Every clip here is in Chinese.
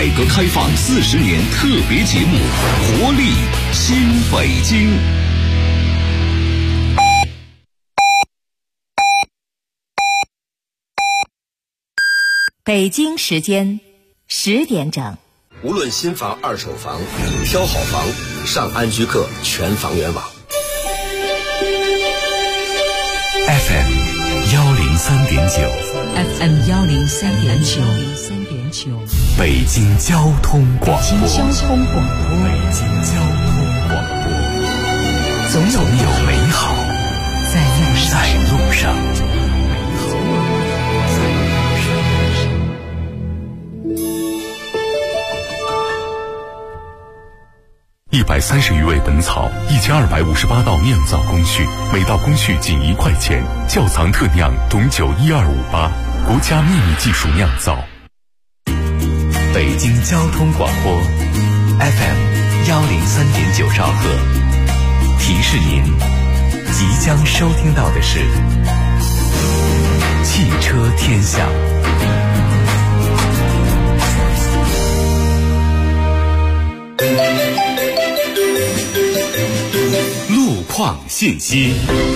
革开放40年特别节目《活力新北京》。 北京时间10点整。 无论新房、二手房，挑好房，上安居客全房源网。 FM 103.9 FM 103.9 北京交通广播。 北京交通广播，总有美好在路上。 130余味本草，1258道酿造工序，每道工序仅1块钱。窖藏特酿董酒12588，国家秘密技术酿造。 北京交通广播 FM 103.9兆赫，提示您即将收听到的是汽车天下。 路况信息。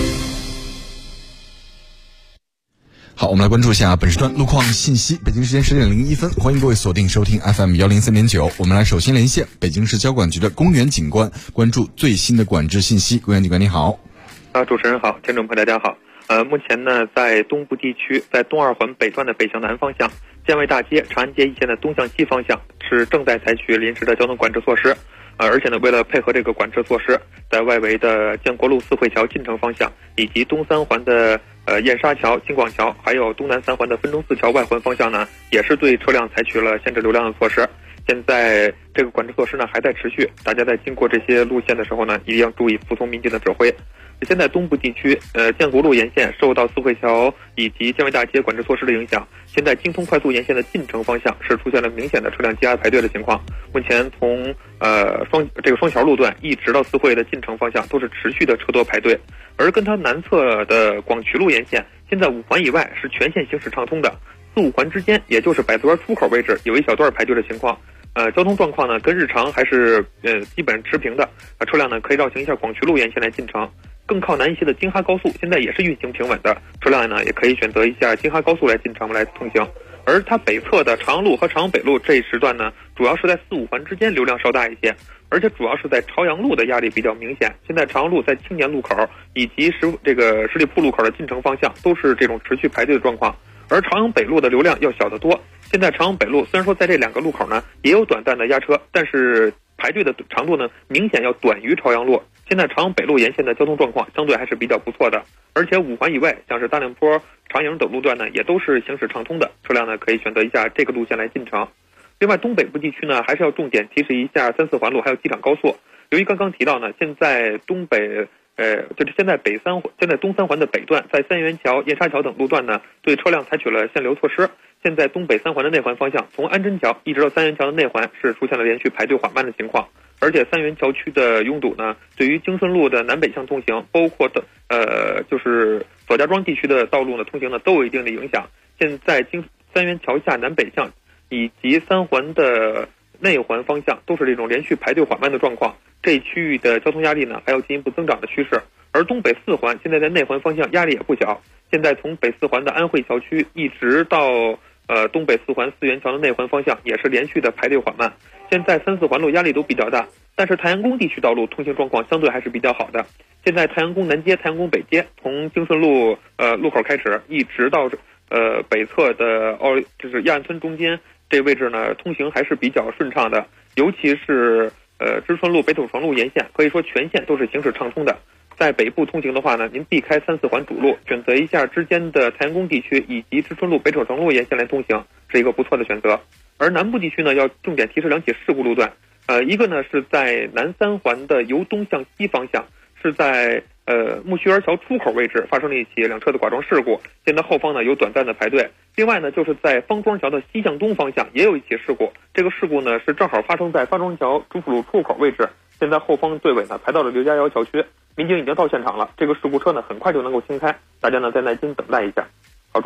好，我们来关注一下本时段路况信息。北京时间10点01分，欢迎各位锁定收听 FM 103.9。我们来首先连线北京市交管局的公园警官，关注最新的管制信息。公园警官你好。 主持人好，听众朋友大家好。目前呢，在东部地区，在东二环北段的北向南方向，建卫大街、长安街一线的东向西方向是正在采取临时的交通管制措施。而且呢，为了配合这个管制措施，在外围的建国路四惠桥进城方向，以及东三环的燕莎桥、金广桥，还有东南三环的分钟寺桥外环方向呢，也是对车辆采取了限制流量的措施。现在这个管制措施呢还在持续，大家在经过这些路线的时候呢，一定要注意服从民警的指挥。现在东部地区，建国路沿线受到四惠桥以及建卫大街管制措施的影响，现在京通快速沿线的进城方向是出现了明显的车辆积压排队的情况。目前从双桥路段一直到四惠的进城方向都是持续的车多排队，而跟它南侧的广渠路沿线，现在5环以外是全线行驶畅通的，4、5环之间，也就是百子湾出口位置有一小段排队的情况。交通状况呢跟日常还是基本持平的，车辆呢可以绕行一下广渠路沿线来进城。更靠南一些的京哈高速现在也是运行平稳的，车辆呢也可以选择一下京哈高速来进城来通行。而它北侧的长阳路和长阳北路这一时段呢，主要是在4、5环之间流量稍大一些，而且主要是在朝阳路的压力比较明显。现在朝阳路在青年路口以及十里铺路口的进城方向都是这种持续排队的状况，而朝阳北路的流量要小得多。现在朝阳北路虽然说在这2个路口呢也有短暂的压车，但是排队的长度呢明显要短于朝阳路。现在朝阳北路沿线的交通状况相对还是比较不错的，而且5环以外，像是大亮坡、长营等路段呢，也都是行驶畅通的，车辆呢可以选择一下这个路线来进城。另外，东北部地区呢，还是要重点提示一下3、4环路还有机场高速。由于刚刚提到呢，现在东三环的北段，在三元桥、燕莎桥等路段呢，对车辆采取了限流措施。现在东北3环的内环方向，从安贞桥一直到三元桥的内环是出现了连续排队缓慢的情况。而且三元桥区的拥堵呢，对于京顺路的南北向通行，包括就是左家庄地区的道路呢通行呢，都有一定的影响。现在三元桥下南北向以及3环的内环方向都是这种连续排队缓慢的状况，这一区域的交通压力呢还有进一步增长的趋势。而东北4环现在在内环方向压力也不小，现在从北4环的安慧桥区一直到东北4环四元桥的内环方向也是连续的排队缓慢。现在3、4环路压力都比较大，但是太阳宫地区道路通行状况相对还是比较好的。现在太阳宫南街、太阳宫北街从京顺路路口开始，一直到北侧的就是亚安村中间这位置呢，通行还是比较顺畅的。尤其是知春路、北土城路沿线，可以说全线都是行驶畅通的。在北部通行的话呢，您避开3、4环主路，选择一下之间的太阳宫地区以及知春路、北土城路沿线来通行，是一个不错的选择。而南部地区呢，要重点提示2起事故路段，一个呢是在南3环的由东向西方向，是在木樨园桥出口位置发生了一起2车的剐撞事故，现在后方呢有短暂的排队。另外呢，就是在方庄桥的西向东方向也有一起事故，这个事故呢是正好发生在方庄桥主辅路出口位置，现在后方队尾呢排到了刘家窑桥区，民警已经到现场了，这个事故车呢很快就能够清开，大家呢再耐心等待一下。好，主持人。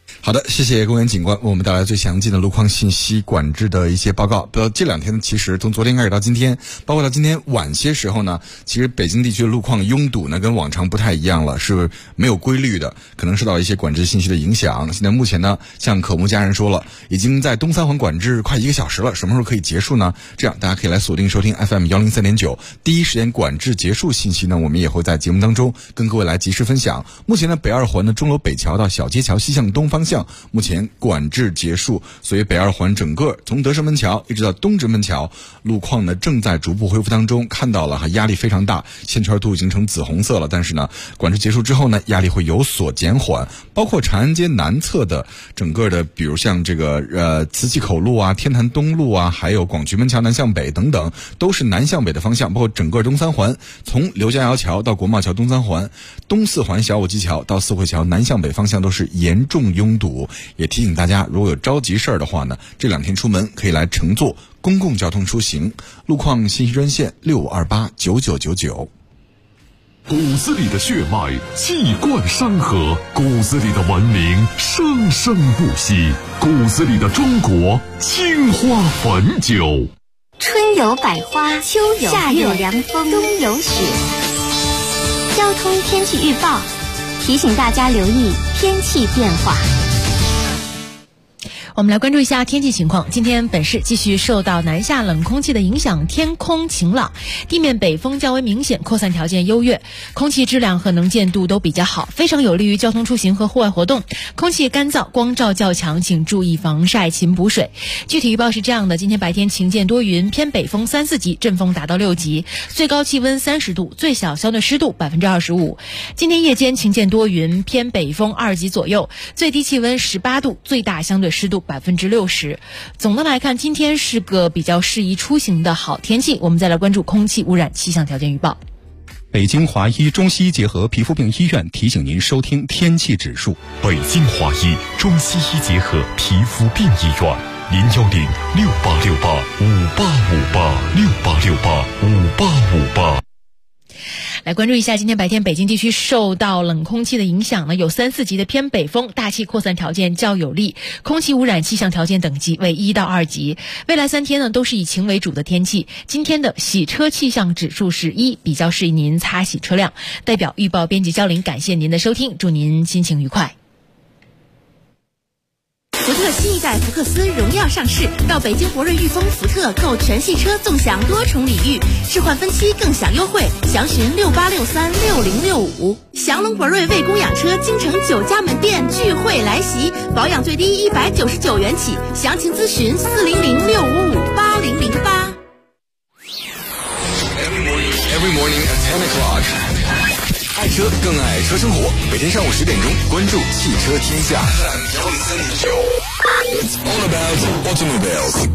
好的，谢谢公园警官为我们带来最详尽的路况信息管制的一些报告。这两天呢，其实从昨天开始到今天，包括到今天晚些时候呢，其实北京地区的路况拥堵呢跟往常不太一样了，是没有规律的，可能受到一些管制信息的影响。现在目前呢，像可木家人说了，已经在东三环管制快1个小时了，什么时候可以结束呢？这样大家可以来锁定收听 FM 103.9，第一时间管制结束信息呢，我们也会在节目当中跟各位来及时分享。目前呢，北二环的钟楼北桥到小街桥西向东方向目前管制结束，所以北二环整个从德胜门桥一直到东直门桥路况呢正在逐步恢复当中，看到了压力非常大，线圈都已经成紫红色了，但是呢管制结束之后呢，压力会有所减缓。包括长安街南侧的整个的比如像这个磁器口路啊、天坛东路啊，还有广渠门桥南向北等等，都是南向北的方向，包括整个东三环从刘家窑桥到国贸桥东三环，东四环小武基桥到四惠桥南向北方向都是严重拥堵。也提醒大家，如果有着急事儿的话呢，这两天出门可以来乘坐公共交通出行。路况信息专线65289999。 骨子里的血脉气贯山河，骨子里的文明生生不息，骨子里的中国青花汾酒。 春有百花，秋有月，夏有凉风，冬有雪。交通天气预报提醒大家留意天气变化。 我们来关注一下天气情况。今天本市继续受到南下冷空气的影响，天空晴朗，地面北风较为明显，扩散条件优越，空气质量和能见度都比较好，非常有利于交通出行和户外活动。空气干燥，光照较强，请注意防晒勤补水。具体预报是这样的：今天白天晴间多云，偏北风3、4级，阵风达到6级，最高气温30度，最小相对湿度25%。今天夜间晴间多云，偏北风2级左右，最低气温18度，最大相对湿度60%。总的来看，今天是个比较适宜出行的好天气。我们再来关注空气污染气象条件预报。 北京华医中西医结合皮肤病医院提醒您收听天气指数。 北京华医中西医结合皮肤病医院，0106868585868685858。 来关注一下，今天白天北京地区受到冷空气的影响呢，有3、4级的偏北风，大气扩散条件较有利，空气污染气象条件等级为1到2级。未来3天呢，都是以晴为主的天气。今天的洗车气象指数是1，比较适宜您擦洗车辆。代表预报编辑焦玲，感谢您的收听，祝您心情愉快。 福特新一代福克斯荣耀上市，到北京博瑞裕丰福特购全系车纵享多重礼遇，置换分期更享优惠，详询68636065。祥龙博瑞为供养车京城9家门店聚会来袭，保养最低199元起，详情咨询40065580008。 Every morning at 10 o'clock， 爱车更爱车生活。每天上午10点钟，关注汽车天下。It's all about automobiles。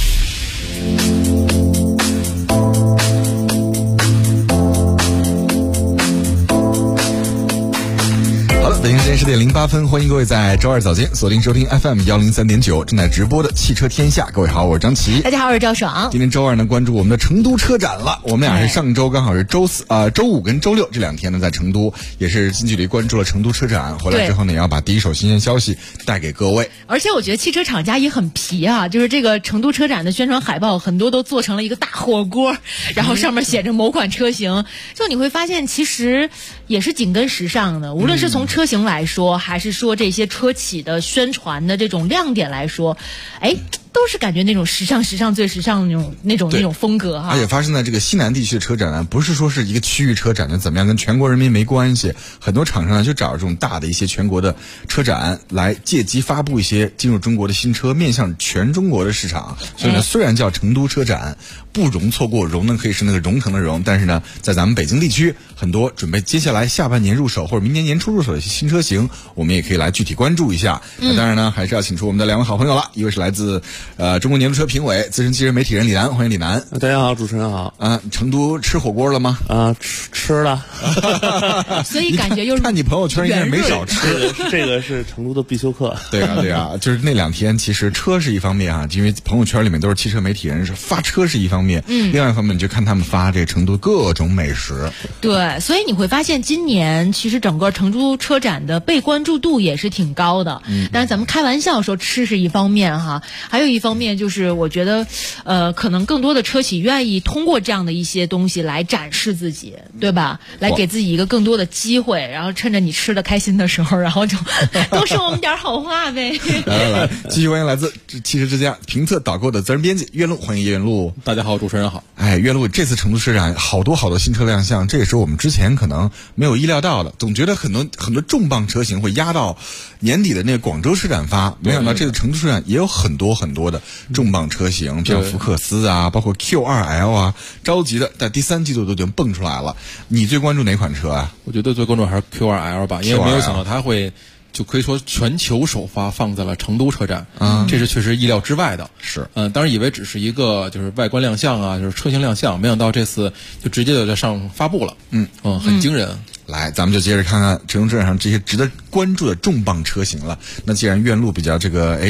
北京时间10点08分，欢迎各位在周二早间锁定收听 FM 103.9正在直播的汽车天下。各位好，我是张琪。 大家好，我是赵爽。 今天周二呢，关注我们的成都车展了。我们俩是上周刚好是周五跟周六这2天呢，在成都也是近距离关注了成都车展。回来之后呢，也要把第一手新鲜消息带给各位。 而且我觉得汽车厂家也很皮啊，就是这个成都车展的宣传海报，很多都做成了一个大火锅，然后上面写着某款车型。就你会发现，其实也是紧跟时尚的，无论是从车型来说，还是说这些车企的宣传的这种亮点来说，都是感觉那种时尚最时尚的那种风格哈。 而且发生在这个西南地区的车展呢，不是说是一个区域车展的怎么样，跟全国人民没关系。很多厂商呢就找这种大的一些全国的车展来借机发布一些进入中国的新车，面向全中国的市场。所以呢，虽然叫成都车展，不容错过，容呢可以是那个荣腾的荣，但是呢，在咱们北京地区，很多准备接下来下半年入手或者明年年初入手的一些新车型，我们也可以来具体关注一下。那当然呢，还是要请出我们的2位好朋友了，一位是来自中国年度车评委、资深汽车媒体人李楠，欢迎李楠。 大家好，主持人好。 成都吃火锅了吗？ 吃了。 所以感觉又看你朋友圈应该没少吃。 这个是成都的必修课。 对啊，就是那2天，其实车是一方面啊，因为朋友圈里面都是汽车媒体人，是发车是一方面，另外一方面你就看他们发这成都各种美食。 对，所以你会发现今年其实整个成都车展的被关注度也是挺高的。但是咱们开玩笑说吃是一方面哈，还有一方面就是我觉得，可能更多的车企愿意通过这样的一些东西来展示自己，对吧？来给自己一个更多的机会，然后趁着你吃的开心的时候，然后就多说我们点好话呗。 来，继续欢迎来自汽车之家评测导购的责任编辑岳路，欢迎岳路。 大家好，主持人好。 岳路，这次成都车展好多新车亮相，这也是我们之前可能没有意料到的。总觉得很多重磅车型会压到年底的那个广州车展发，没想到这次成都车展也有很多的重磅车型，像福克斯啊，包括 Q2L 啊，着急的在第3季度都已经蹦出来了。你最关注哪款车啊？ 我觉得最关注还是 Q2L 吧，因为没有想到它会就可以说全球首发放在了成都车展，这是确实意料之外的。 是， 当然以为只是一个就是外观亮相啊，就是车型亮相，没想到这次就直接就在上发布了。很惊人。 来，咱们就接着看看成都车展上这些值得关注的重磅车型了。那既然岳路比较觉得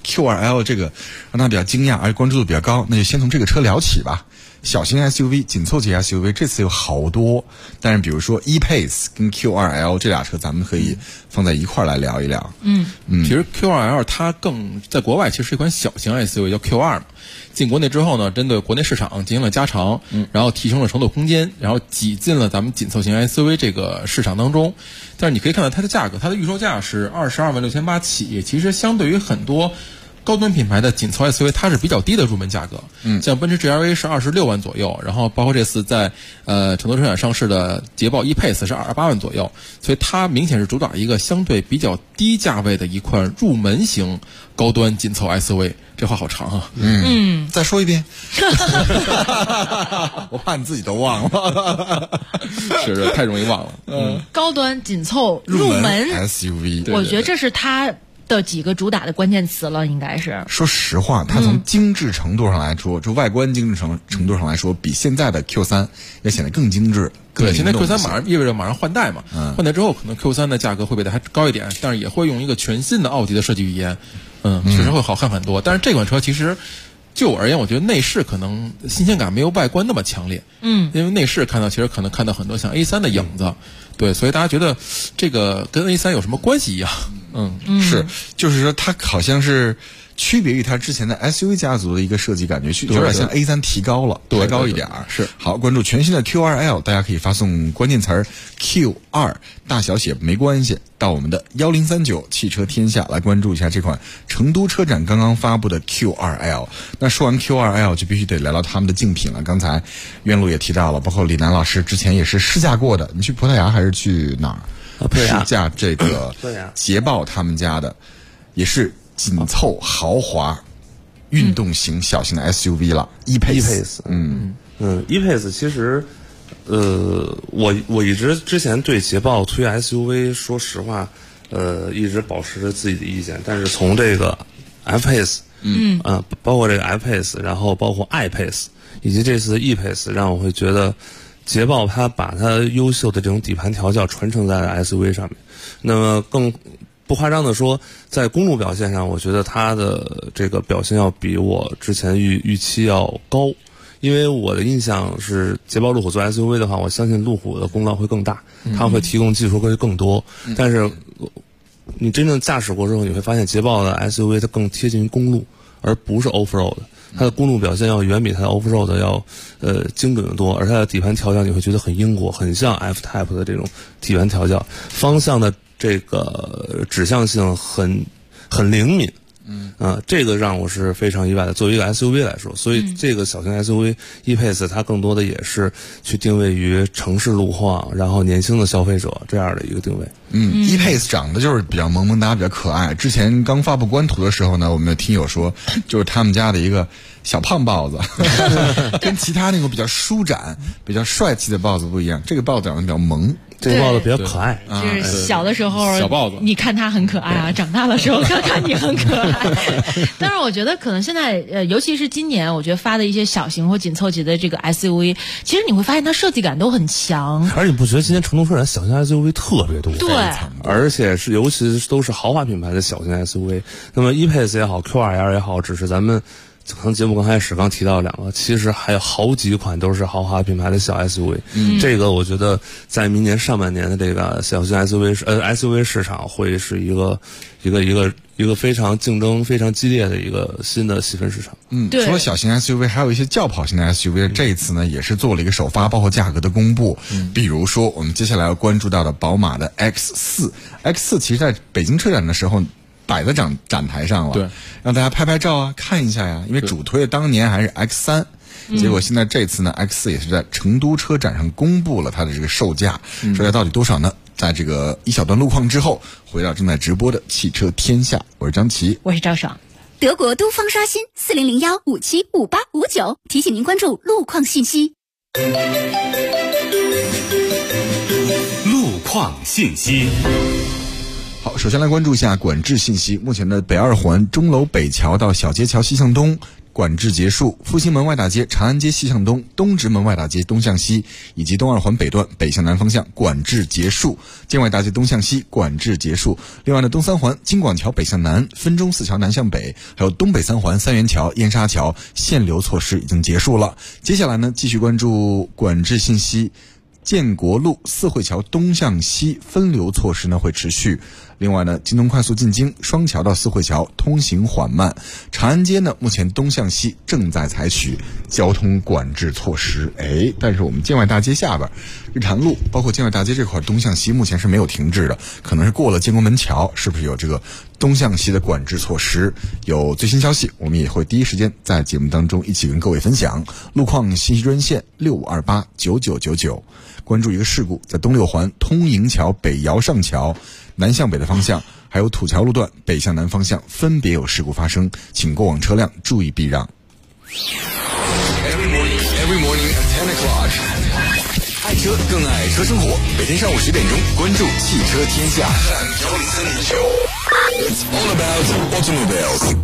Q2L 这个让他比较惊讶，而且关注度比较高，那就先从这个车聊起吧。小型 SUV 紧凑级 SUV 这次有好多，但是比如说 E-Pace 跟 Q2L 这俩车咱们可以放在一块来聊一聊。 其实 Q2L 它在国外其实是一款小型 SUV 叫 Q2 嘛，进国内之后呢，针对国内市场进行了加长，然后提升了乘坐空间，然后挤进了咱们紧凑型 SUV 这个市场当中。但是你可以看到它的价格，它的预售价是22.68万起，其实相对于很多高端品牌的紧凑 SUV 它是比较低的入门价格，像奔驰 GLA 是26万左右，然后包括这次在成都车展上市的捷豹 E-Pace 是28万左右，所以它明显是主打一个相对比较低价位的一款入门型高端紧凑 SUV。这话好长啊！ 再说一遍，我怕你自己都忘了， 是太容易忘了。 高端紧凑入门 SUV， 我觉得这是它的几个主打的关键词了，应该是。 说实话，它从精致程度上来说，就外观精致程度上来说，比现在的 Q3 要显得更精致。 对，现在 Q3 意味着马上换代嘛，换代之后可能 Q3 的价格会比它还高一点，但是也会用一个全新的奥迪的设计语言，确实会好看很多。但是这款车其实就我而言，我觉得内饰可能新鲜感没有外观那么强烈，因为内饰其实可能看到很多像 A3 的影子，对，所以大家觉得这个跟 A3 有什么关系一样？ 是，就是说它好像是区别于它之前的 SUV 家族的一个设计感觉，有点像 A3 提高了，抬高一点。 是， 好，关注全新的 Q2L， 大家可以发送关键词 Q2， 大小写没关系，到我们的1039汽车天下来关注一下这款成都车展刚刚发布的 Q2L。那说完 Q2L 就必须得聊聊他们的竞品了。刚才岳路也提到了，包括李楠老师之前也是试驾过的。你去葡萄牙还是去哪儿？试驾这个捷豹他们家的，也是紧凑豪华运动型小型的 SUV 了。E-Pace， E-Pace 其实，我一直之前对捷豹推 SUV， 说实话，一直保持着自己的意见。但是从这个 F-Pace， 包括这个 F-Pace， 然后包括 I-Pace， 以及这次的 E-Pace， 让我会觉得捷豹它把它优秀的这种底盘调教传承在了 SUV 上面。那么更不夸张的说，在公路表现上，我觉得它的这个表现要比我之前预期要高。因为我的印象是，捷豹路虎做 SUV 的话，我相信路虎的功劳会更大，它会提供技术会更多。但是你真正驾驶过之后，你会发现捷豹的 SUV 它更贴近于公路，而不是 off-road。它的公路表现要远比它的 off-road 要精准得多，而它的底盘调教你会觉得很英国，很像 F-Type 的这种底盘调教，方向的这个指向性很灵敏。这个让我是非常意外的。作为一个 SUV 来说，所以这个小型 SUV E-Pace 它更多的也是去定位于城市路况，然后年轻的消费者这样的一个定位。 E-Pace 长得就是比较萌萌哒，比较可爱。之前刚发布官图的时候呢，我们的听友说，就是他们家的一个小胖豹子，跟其他那种比较舒展、比较帅气的豹子不一样。这个豹子长得比较萌。 这个豹子比较可爱， 就是小的时候小豹子， 你看它很可爱啊，长大的时候看看你很可爱。但是我觉得可能现在尤其是今年，我觉得发的一些小型或紧凑级的这个 SUV， 其实你会发现它设计感都很强。 而且你不觉得今年成都车展小型 SUV 特别多？ 对， 而且是尤其都是豪华品牌的小型 SUV。那么 E-Pace 也好 ，Q2L 也好，只是咱们可能节目刚开始刚提到两个，其实还有好几款都是豪华品牌的小 SUV。这个我觉得在明年上半年的这个小型 SUV 市场会是一个非常竞争非常激烈的一个新的细分市场。 除了小型 SUV， 还有一些轿跑型的 SUV， 这一次呢也是做了一个首发，包括价格的公布。比如说我们接下来要关注到的宝马的 X4 其实在北京车展的时候摆在展台上了， 对， 让大家拍拍照啊，看一下呀。因为主推的当年还是 X3，结果现在这次呢 X4 也是在成都车展上公布了它的这个售价，售价到底多少呢？在这个一小段路况之后，回到正在直播的汽车天下，我是张琪， 我是赵爽。 德国东方刷新4001575859，提醒您关注路况信息。 路况信息。 好，首先来关注一下管制信息。目前的北二环钟楼北桥到小街桥西向东管制结束，复兴门外大街、长安街西向东、东直门外大街东向西以及东二环北段北向南方向管制结束，建外大街东向西管制结束。另外呢，东三环京广桥北向南、分钟寺桥南向北，还有东北三环三元桥、燕莎桥限流措施已经结束了。接下来呢，继续关注管制信息。建国路四惠桥东向西分流措施呢会持续。另外呢，京东快速进京双桥到四惠桥通行缓慢。长安街呢，目前东向西正在采取交通管制措施。但是我们建外大街下边日坛路包括建外大街这块东向西目前是没有停滞的，可能是过了建国门桥，是不是有这个东向西的管制措施？有最新消息我们也会第一时间在节目当中一起跟各位分享。路况信息专线65289999。关注一个事故，在东六环通营桥北瑶上桥南向北的方向，还有土桥路段北向南方向分别有事故发生，请过往车辆注意避让。 Every morning at 10 o'clock， 爱车更爱车生活。每天上午10点钟，关注汽车天下。It's all about automobiles。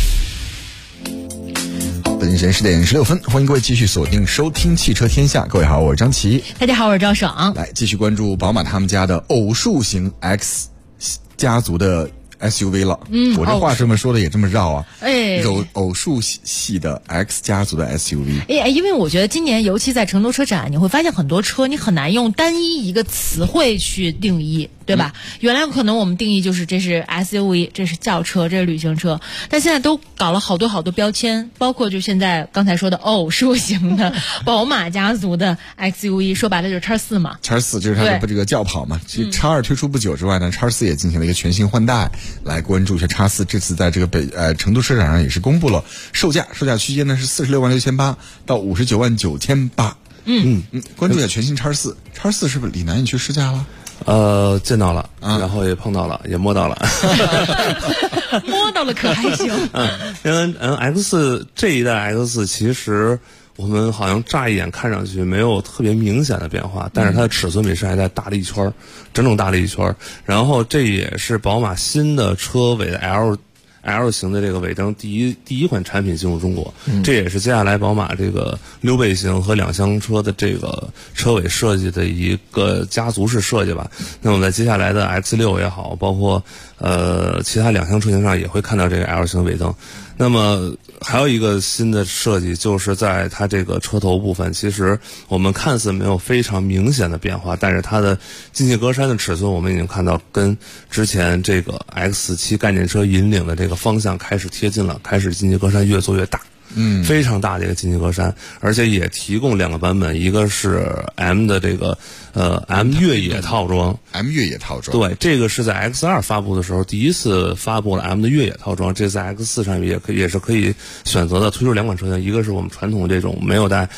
本时间10点16分，欢迎各位继续锁定收听汽车天下。各位好，我是张琪。 大家好，我是赵爽。 来继续关注宝马他们家的偶数型 X 家族的 SUV 了。我这话这么说的也这么绕啊。偶数系的 X 家族的 SUV。 因为我觉得今年尤其在成都车展，你会发现很多车你很难用单一一个词汇去定义。对吧？原来可能我们定义就是这是 SUV， 这是轿车，这是旅行车，但现在都搞了好多标签，包括就现在刚才说的偶数型的宝马家族的 XUV， 说白了就是 X4 嘛。 X4 就是它的这个轿跑嘛。其实 X2 推出不久之外呢，X4 也进行了一个全新换代。来关注一下 X4， 这次在这个成都车展上也是公布了售价区间呢是466800到599800。关注一下全新 X4 是不是李楠也去试驾了？ 见到了，然后也碰到了，也摸到了， 摸到了可还行。 因为X4 这一代 X4 其实我们好像乍一眼看上去没有特别明显的变化，但是它的尺寸比上一代大了一圈，整整大了一圈。然后这也是宝马新的车尾的 L 型的这个尾灯第一款产品进入中国，这也是接下来宝马这个溜背型和两厢车的这个车尾设计的一个家族式设计吧。那么在接下来的 X6 也好，包括其他两厢车型上也会看到这个 L 型尾灯。那么还有一个新的设计，就是在它这个车头部分，其实我们看似没有非常明显的变化，但是它的进气格栅的尺寸我们已经看到跟之前这个 X7 概念车引领的这个方向开始贴近了，开始进气格栅越做越大。非常大的一个进气格栅，而且也提供两个版本，一个是 M 的这个M 越野套装，对，这个是在 X2 发布的时候第一次发布了 M 的越野套装，这在 X4 上也是可以选择的。推出两款车型，一个是我们传统这种没有带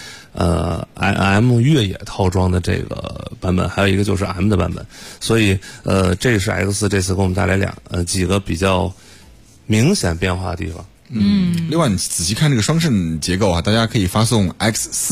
M 越野套装的这个版本，还有一个就是 M 的版本。所以这是 X4 这次给我们带来几个比较明显变化的地方。 另外你仔细看这个双肾结构啊，大家可以发送 X4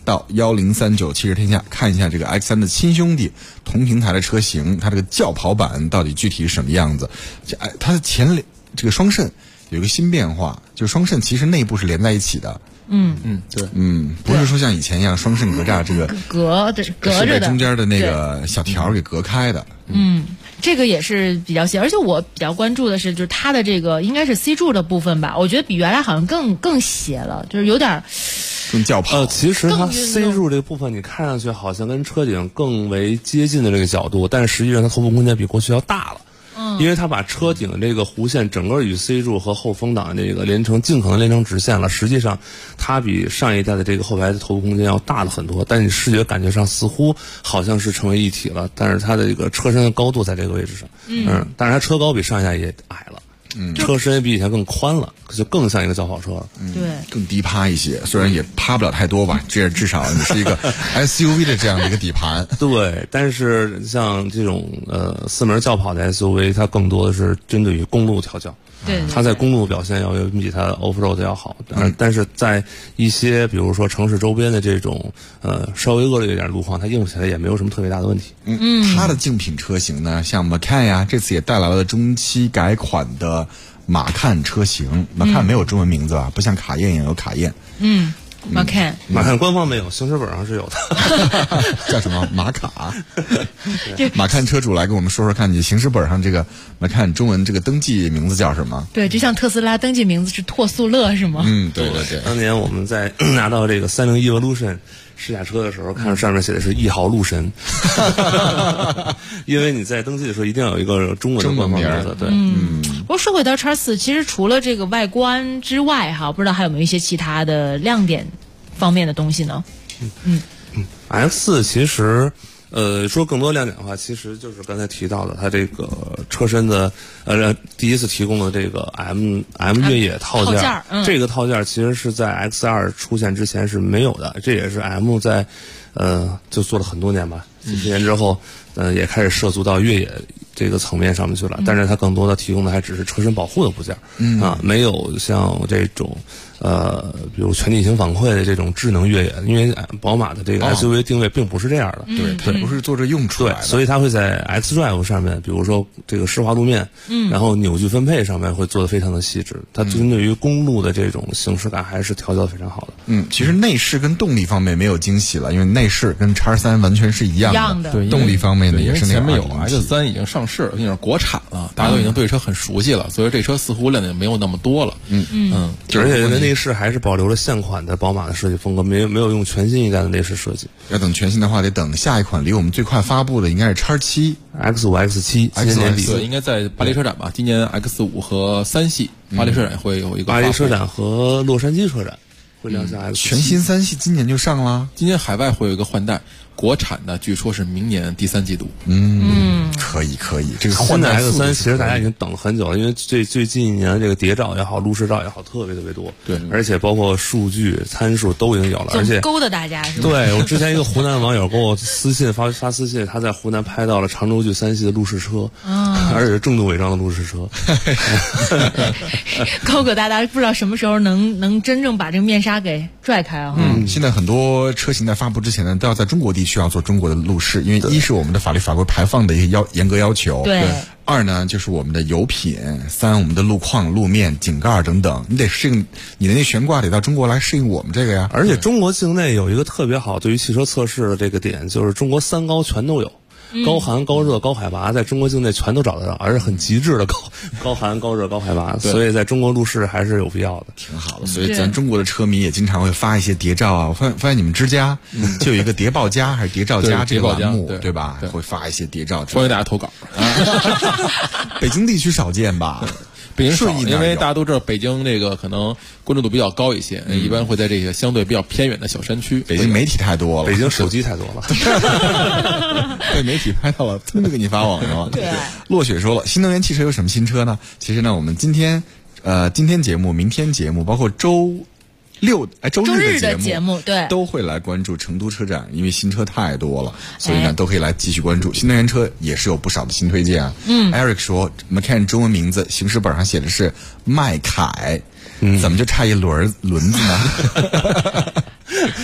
到1039汽车天下看一下这个 X3 的亲兄弟同平台的车型，它这个轿跑版到底具体是什么样子。它的这个双肾有一个新变化，就是双肾其实内部是连在一起的。 对， 不是说像以前一样双肾格栅这个隔着是被的中间的那个小条给隔开的。 这个也是比较细，而且我比较关注的是，就是它的这个应该是 C 柱的部分吧，我觉得比原来好像更斜了，就是有点更轿跑。 其实它 C 柱这个部分你看上去好像跟车顶更为接近的这个角度，但是实际上它头部空间比过去要大了。因为它把车顶的这个弧线整个与 C 柱和后风挡这个尽可能连成直线了。实际上，它比上一代的这个后排的头部空间要大了很多，但你视觉感觉上似乎好像是成为一体了。但是它的这个车身的高度在这个位置上，但是它车高比上一代也矮了。车身也比以前更宽了，就更像一个轿跑车了。 对， 更低趴一些，虽然也趴不了太多吧，这至少你是一个 SUV 的这样的一个底盘。 对，但是像这种4门轿跑的 SUV， 它更多的是针对于公路调教。 对， 它在公路表现要比它 off-road 要好，但是在一些比如说城市周边的这种稍微恶劣一点路况，它应付起来也没有什么特别大的问题。 它的竞品车型呢，像 Macan 呀，这次也带来了中期改款的马看车型。马看没有中文名字吧，不像卡宴也有卡宴。 马看官方没有，行驶本上是有的。 叫什么马卡？马看车主来跟我们说说看，你行驶本上这个马看中文这个登记名字叫什么？ 对，就像特斯拉登记名字是拓速乐是吗？ 对对对。 当年我们在拿到这个30 Evolution 试驾车的时候，看到上面写的是1号路神，因为你在登记的时候一定要有一个中文的官方名字。对， 不过说回到X4，其实除了这个外观之外，不知道还有没有一些其他的亮点方面的东西呢 ？X4 其实。说更多亮点的话，其实就是刚才提到的，它这个车身的第一次提供的这个 M 越野套件，这个套件其实是在 X2 出现之前是没有的，这也是 M 在就做了很多年吧，7年之后也开始涉足到越野这个层面上面去了，但是它更多的提供的还只是车身保护的部件，没有像这种比如全地形反馈的这种智能越野，因为宝马的这个 SUV 定位并不是这样的， 它不是做这用出来的， 对，所以它会在 xDrive 上面，比如说这个湿滑路面，然后扭矩分配上面会做得非常的细致，它针对于公路的这种行驶感还是调教得非常好的。 其实内饰跟动力方面没有惊喜了，因为内饰跟X3完全是一样的， 对， 动力方面呢也是那个前面有 X3 已经上市了，并且是国产了，大家都已经对车很熟悉了，所以这车似乎亮点没有那么多了。 而且内饰还是保留了现款的宝马的设计风格，没有用全新一代的内饰设计。 要等全新的话，得等下一款离我们最快发布的应该是X7、 X5、X7，今年年底应该在巴黎车展吧？今年 X5和3系巴黎车展会有一个。 巴黎车展和洛杉矶车展会亮相 X7。 全新3系今年就上了， 今年海外会有一个换代。国产的据说是明年第3季度。 可以，这个换代 X3 其实大家已经等了很久了，因为最近一年这个谍照也好，路试照也好，特别多。 对， 而且包括数据参数都已经有了，而且勾搭大家是吧？ 对，我之前一个湖南网友给我私信发私信，他在湖南拍到了长轴距3系的路试车，而且是重度伪装的路试车。 勾搭大家不知道什么时候能真正把这个面纱给拽开啊！ 现在很多车型在发布之前呢，都要在中国地区要做中国的路试，因为一是我们的法律法规排放的一个严格要求， 对； 二呢就是我们的油品，三我们的路况、路面、井盖等等，你得适应你的那悬挂得到中国来适应我们这个呀。 而且中国境内有一个特别好对于汽车测试的这个点，就是中国3高全都有。高寒、高热、高海拔，在中国境内全都找得到，而是很极致的高寒、高热、高海拔，所以在中国路试还是有必要的， 挺好的。所以咱中国的车迷也经常会发一些谍照啊，我发现你们之家就有一个谍报家还是谍照家这个栏目，对吧？会发一些谍照， 欢迎大家投稿。 北京地区少见吧？ 北京少，因为大家都知道北京这个可能关注度比较高一些，一般会在这些相对比较偏远的小山区。 北京媒体太多了， 北京手机太多了， 被媒体拍到了，噌就给你发网上了。对，落雪说了，新能源汽车有什么新车呢？其实呢，我们今天节目、明天节目，包括周日的节目， 对， 都会来关注成都车展，因为新车太多了，所以呢，都可以来继续关注。新能源车也是有不少的新推荐啊。Eric 说，我们看中文名字，行驶本上写的是迈凯，怎么就差一轮子呢？ 到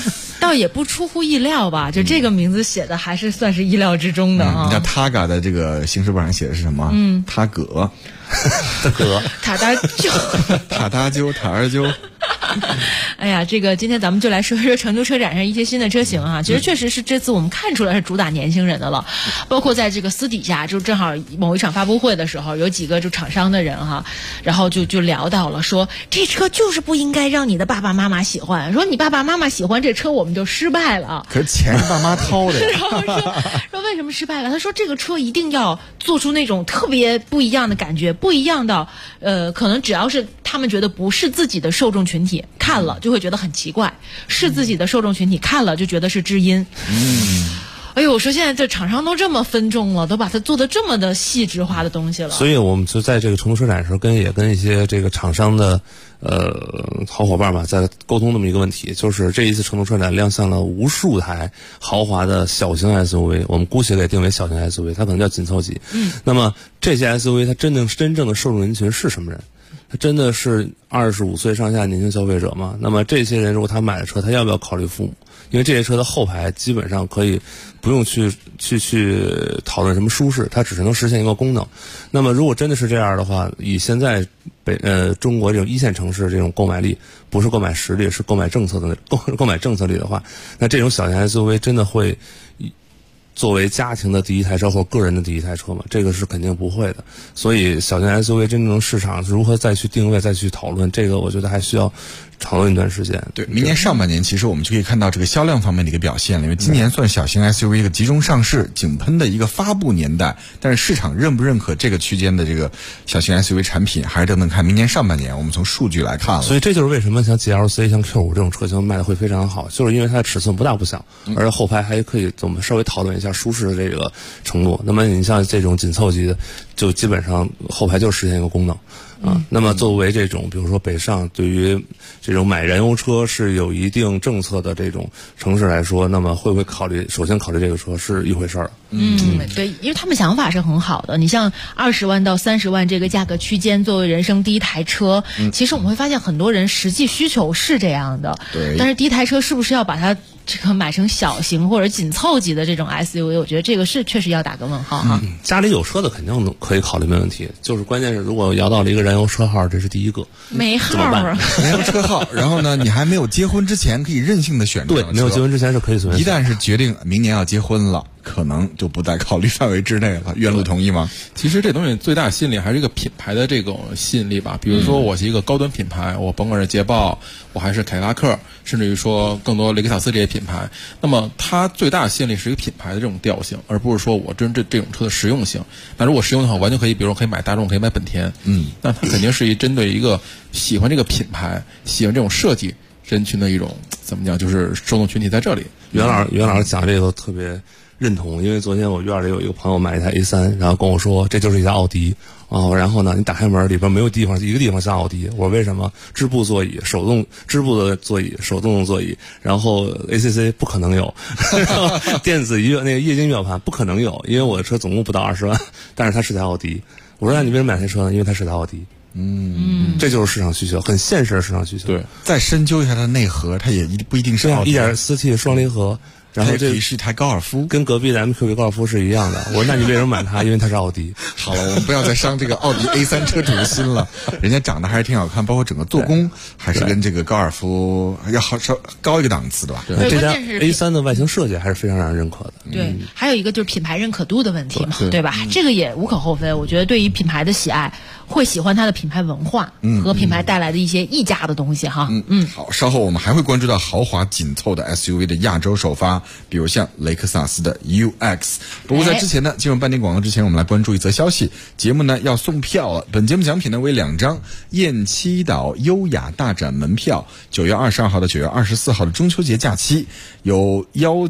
倒也不出乎意料吧，就这个名字写的还是算是意料之中的啊。 你看 Targa 的这个行驶本上写的是什么？塔葛， 塔达鸠， 塔达鸠，塔尔鸠。 哎呀，这个今天咱们就来说一说成都车展上一些新的车型啊。其实确实是这次我们看出来是主打年轻人的了，包括在这个私底下，就正好某一场发布会的时候，有几个就厂商的人哈，然后就聊到了说，这车就是不应该让你的爸爸妈妈喜欢，说你爸爸妈妈喜欢这车，我们就失败了。 可是钱是爸妈掏的。 然后说为什么失败了？他说这个车一定要做出那种特别不一样的感觉，不一样的可能只要是他们觉得不是自己的受众群体看了就会觉得很奇怪，是自己的受众群体看了就觉得是知音。哎呦，我说现在这厂商都这么分众了，都把它做的这么的细致化的东西了。 所以我们就在这个成都车展的时候，跟一些这个厂商的好伙伴吧，在沟通这么一个问题，就是这一次成都车展亮相了无数台豪华的小型 SUV， 我们姑且给定为小型 SUV， 它可能叫紧凑级。那么这些 SUV 它真正的受众人群是什么人？他真的是25岁上下年轻消费者吗？那么这些人如果他买了车，他要不要考虑父母？因为这些车的后排基本上可以不用去讨论什么舒适，它只是能实现一个功能。那么如果真的是这样的话，以现在中国这种一线城市这种购买力，不是购买实力，是购买政策力的话，那这种小型 SUV 真的会作为家庭的第一台车或个人的第一台车嘛？这个是肯定不会的。所以小型 SUV 真正市场如何再去定位、再去讨论，这个我觉得还需要讨论一段时间。 对，明年上半年其实我们就可以看到这个销量方面的一个表现了，因为今年算小型 SUV 一个集中上市、井喷的一个发布年代，但是市场认不认可这个区间的这个小型 SUV 产品，还是等看明年上半年。我们从数据来看了， 所以这就是为什么像 GLC、像 Q5 这种车型卖的会非常好，就是因为它的尺寸不大不小，而且后排还可以我们稍微讨论一下舒适的这个程度。那么你像这种紧凑级的，就基本上后排就实现一个功能。那么作为这种比如说北上对于这种买燃油车是有一定政策的这种城市来说，那么会不会首先考虑这个车是一回事儿。 对，因为他们想法是很好的。你像20万到30万这个价格区间作为人生第一台车，其实我们会发现很多人实际需求是这样的。 对， 但是第一台车是不是要把它这个买成小型或者紧凑级的这种 SUV， 我觉得这个是确实要打个问号哈。 家里有车的肯定可以考虑没问题，就是关键是如果摇到了一个燃油车号，这是第一个没号啊， 燃油车号，然后呢你还没有结婚之前可以任性的选择。 对，没有结婚之前是可以随便。 一旦是决定明年要结婚了，可能就不在考虑范围之内了。岳路同意吗？ 其实这东西最大吸引力还是一个品牌的这种吸引力吧。比如说我是一个高端品牌，我甭管是捷豹，我还是凯迪拉克，甚至于说更多雷克萨斯这些品牌，那么它最大的吸引力是一个品牌的这种调性，而不是说我这种车的实用性。那如果实用的话，完全可以，比如说可以买大众，可以买本田，那它肯定是针对一个喜欢这个品牌、喜欢这种设计人群的一种怎么讲，就是受众群体在这里。 袁老师讲这个特别认同，因为昨天我院里有一个朋友买一台 A3， 然后跟我说这就是一台奥迪然后呢，你打开门里边没有一个地方像奥迪。我说为什么？织布座椅，织布的座椅，手动的座椅，然后 ACC 不可能有，电子那个液晶仪表盘不可能有，因为我的车总共不到20万，但是它是台奥迪。我说那你为什么买台车呢？因为它是台奥迪。这就是市场需求，很现实的市场需求。 对，再深究一下它的内核，它也不一定是奥迪。 1.4T 双离合。然后这是一台高尔夫， 跟隔壁的 MQB 高尔夫是一样的。我说那你为什么买它？因为它是奥迪。 好了，我们不要再伤这个奥迪 A3 车主的心了，人家长得还是挺好看，包括整个做工还是跟这个高尔夫要稍高一个档次的吧。 对，这台 A3 的外形设计还是非常让人认可的。 对，还有一个就是品牌认可度的问题嘛，对吧？这个也无可厚非。我觉得对于品牌的喜爱，会喜欢它的品牌文化和品牌带来的一些溢价的东西哈。 好，稍后我们还会关注到豪华紧凑的 SUV 的亚洲首发，比如像雷克萨斯的 UX。不过在之前呢，进入半点广告之前，我们来关注一则消息。节目呢要送票了，本节目奖品呢为2张雁栖岛优雅大展门票，9月22号到9月24号的中秋节假期，有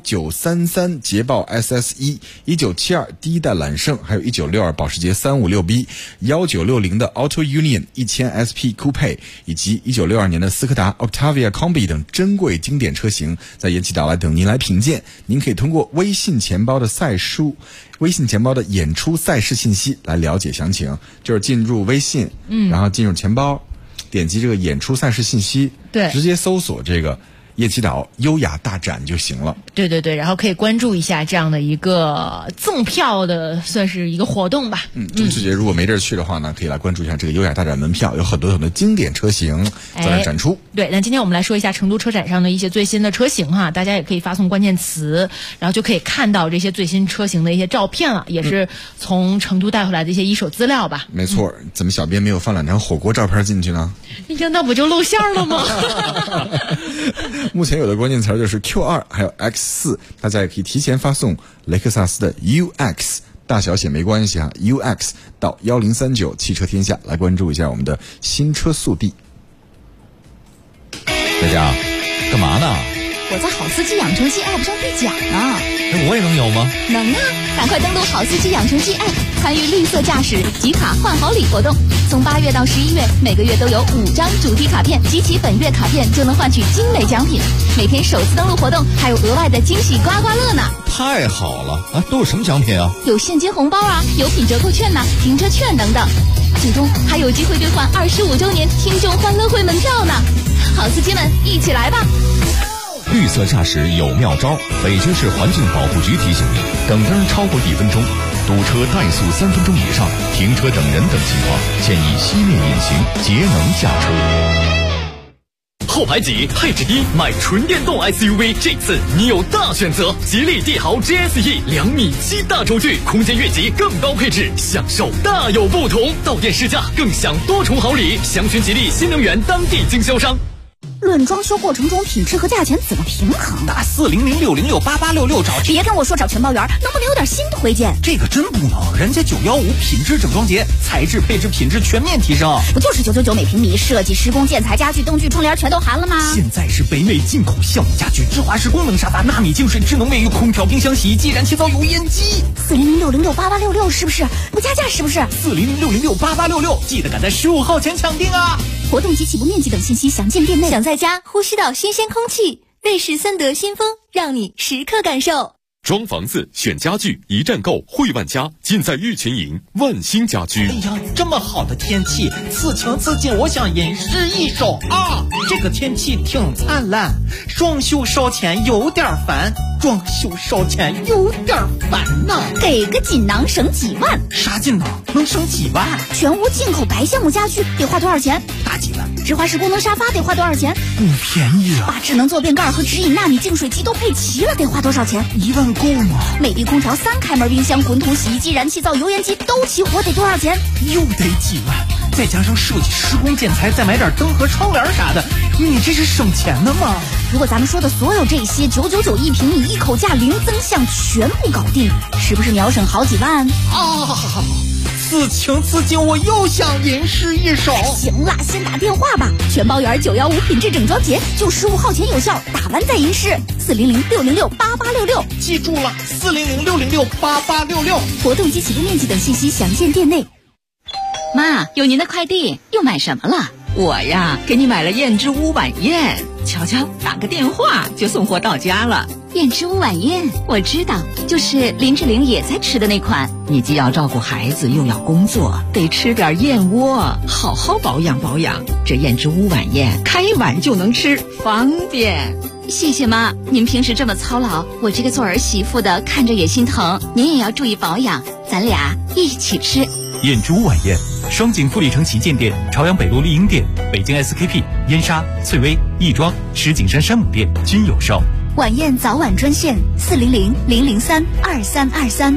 1933捷豹 SS1、1972第一代揽胜，还有1962保时捷356B、1960的 Auto Union 1000 SP Coupe 以及1962年的斯柯达 Octavia Combi 等珍贵经典车型，在雁栖岛来等您来品鉴。您可以通过微信钱包的演出赛事信息来了解详情，就是进入微信，然后进入钱包，点击这个演出赛事信息， 对， 直接搜索这个叶祈祷优雅大展就行了。 对对对，然后可以关注一下这样的一个赠票的，算是一个活动吧。 中秋节如果没地儿去的话呢，可以来关注一下这个优雅大展门票，有很多经典车型在那展出。 对，那今天我们来说一下成都车展上的一些最新的车型哈，大家也可以发送关键词，然后就可以看到这些最新车型的一些照片了，也是从成都带回来的一些一手资料吧。 没错，怎么小编没有放2张火锅照片进去呢？ 你这那不就露馅了吗？ 目前有的关键词就是 Q2 还有 X4， 大家也可以提前发送雷克萨斯的 UX， 大小写没关系哈 ，UX 到1039汽车天下来关注一下我们的新车速递。 大家干嘛呢？ 我在好司机养成记 App 上兑奖呢。 我也能有吗？ 能啊！赶快登录好司机养成记 App， 参与绿色驾驶集卡换好礼活动。从8月到11月，每个月都有5张主题卡片，集齐本月卡片就能换取精美奖品。每天首次登录活动还有额外的惊喜刮刮乐呢！ 太好了啊！都有什么奖品啊？ 有现金红包啊，有品折扣券呐、停车券等等。最终还有机会兑换25周年听众欢乐会门票呢！好司机们，一起来吧！ 绿色驾驶有妙招，北京市环境保护局提醒你：等灯超过1分钟、堵车怠速3分钟以上、停车等人等情况，建议熄灭引擎，节能驾车。 后排挤，配置低，买纯电动 SUV， 这次你有大选择。吉利帝豪 GSE 2.7米大轴距，空间越级更高配置，享受大有不同。到店试驾更享多重好礼，详询吉利新能源当地经销商。 论装修过程中品质和价钱怎么平衡？ 打400-606-8866找。 别跟我说找全包圆，能不能有点新推荐？ 这个真不能，人家915品质整装节，材质配置品质全面提升。 不就是999每平米，设计施工建材家具灯具窗帘全都含了吗？ 现在是北美进口橡木家具，芝华士功能沙发，纳米净水智能卫浴，空调冰箱洗衣机，燃气灶油烟机。 400-606-8866是不是？不加价是不是 ？400-606-8866，记得赶在15号前抢定啊！ 活动及起步面积等信息详见店内。 想在家呼吸到新鲜空气，瑞士森德新风让你时刻感受。 装房子选家具，一站购汇万家，尽在玉群营万兴家居。 哎呀，这么好的天气，此情此景，我想吟诗一首啊！这个天气挺灿烂，装修烧钱有点烦，装修烧钱有点烦呐。 给个锦囊省几万？ 啥锦囊能省几万？ 全屋进口白橡木家具得花多少钱？ 大几万。 芝华士功能沙发得花多少钱？ 不便宜啊。 把智能坐便盖和直饮纳米净水机都配齐了，得花多少钱 ？1万够吗？ 美的空调3开门冰箱、滚筒洗衣机、燃气灶、油烟机都齐活，得多少钱？ 又得几万，再加上设计施工建材，再买点灯和窗帘啥的，你这是省钱的吗？ 如果咱们说的所有这些999一平米，一口价零增项全部搞定，是不是秒省好几万啊？此情此景，我又想吟诗一首。 行了，先打电话吧。全包圆915品质整装节就15号前有效，打完再吟诗。400-606-8866， 记住了，400-606-8866。 活动及起步面积等信息详见店内。 妈，有您的快递，又买什么了？ 我呀，给你买了燕之屋晚宴，瞧瞧，打个电话就送货到家了。 燕之屋晚宴，我知道，就是林志玲也在吃的那款。 你既要照顾孩子，又要工作，得吃点燕窝，好好保养保养。这燕之屋晚宴，开碗就能吃，方便。 谢谢妈，您平时这么操劳，我这个做儿媳妇的看着也心疼。您也要注意保养，咱俩一起吃。 燕之屋晚宴，双井富力城旗舰店、朝阳北路丽婴店、北京 SKP、燕莎、翠微、亦庄、石景山山姆店均有售。 晚宴早晚专线400-003-2323。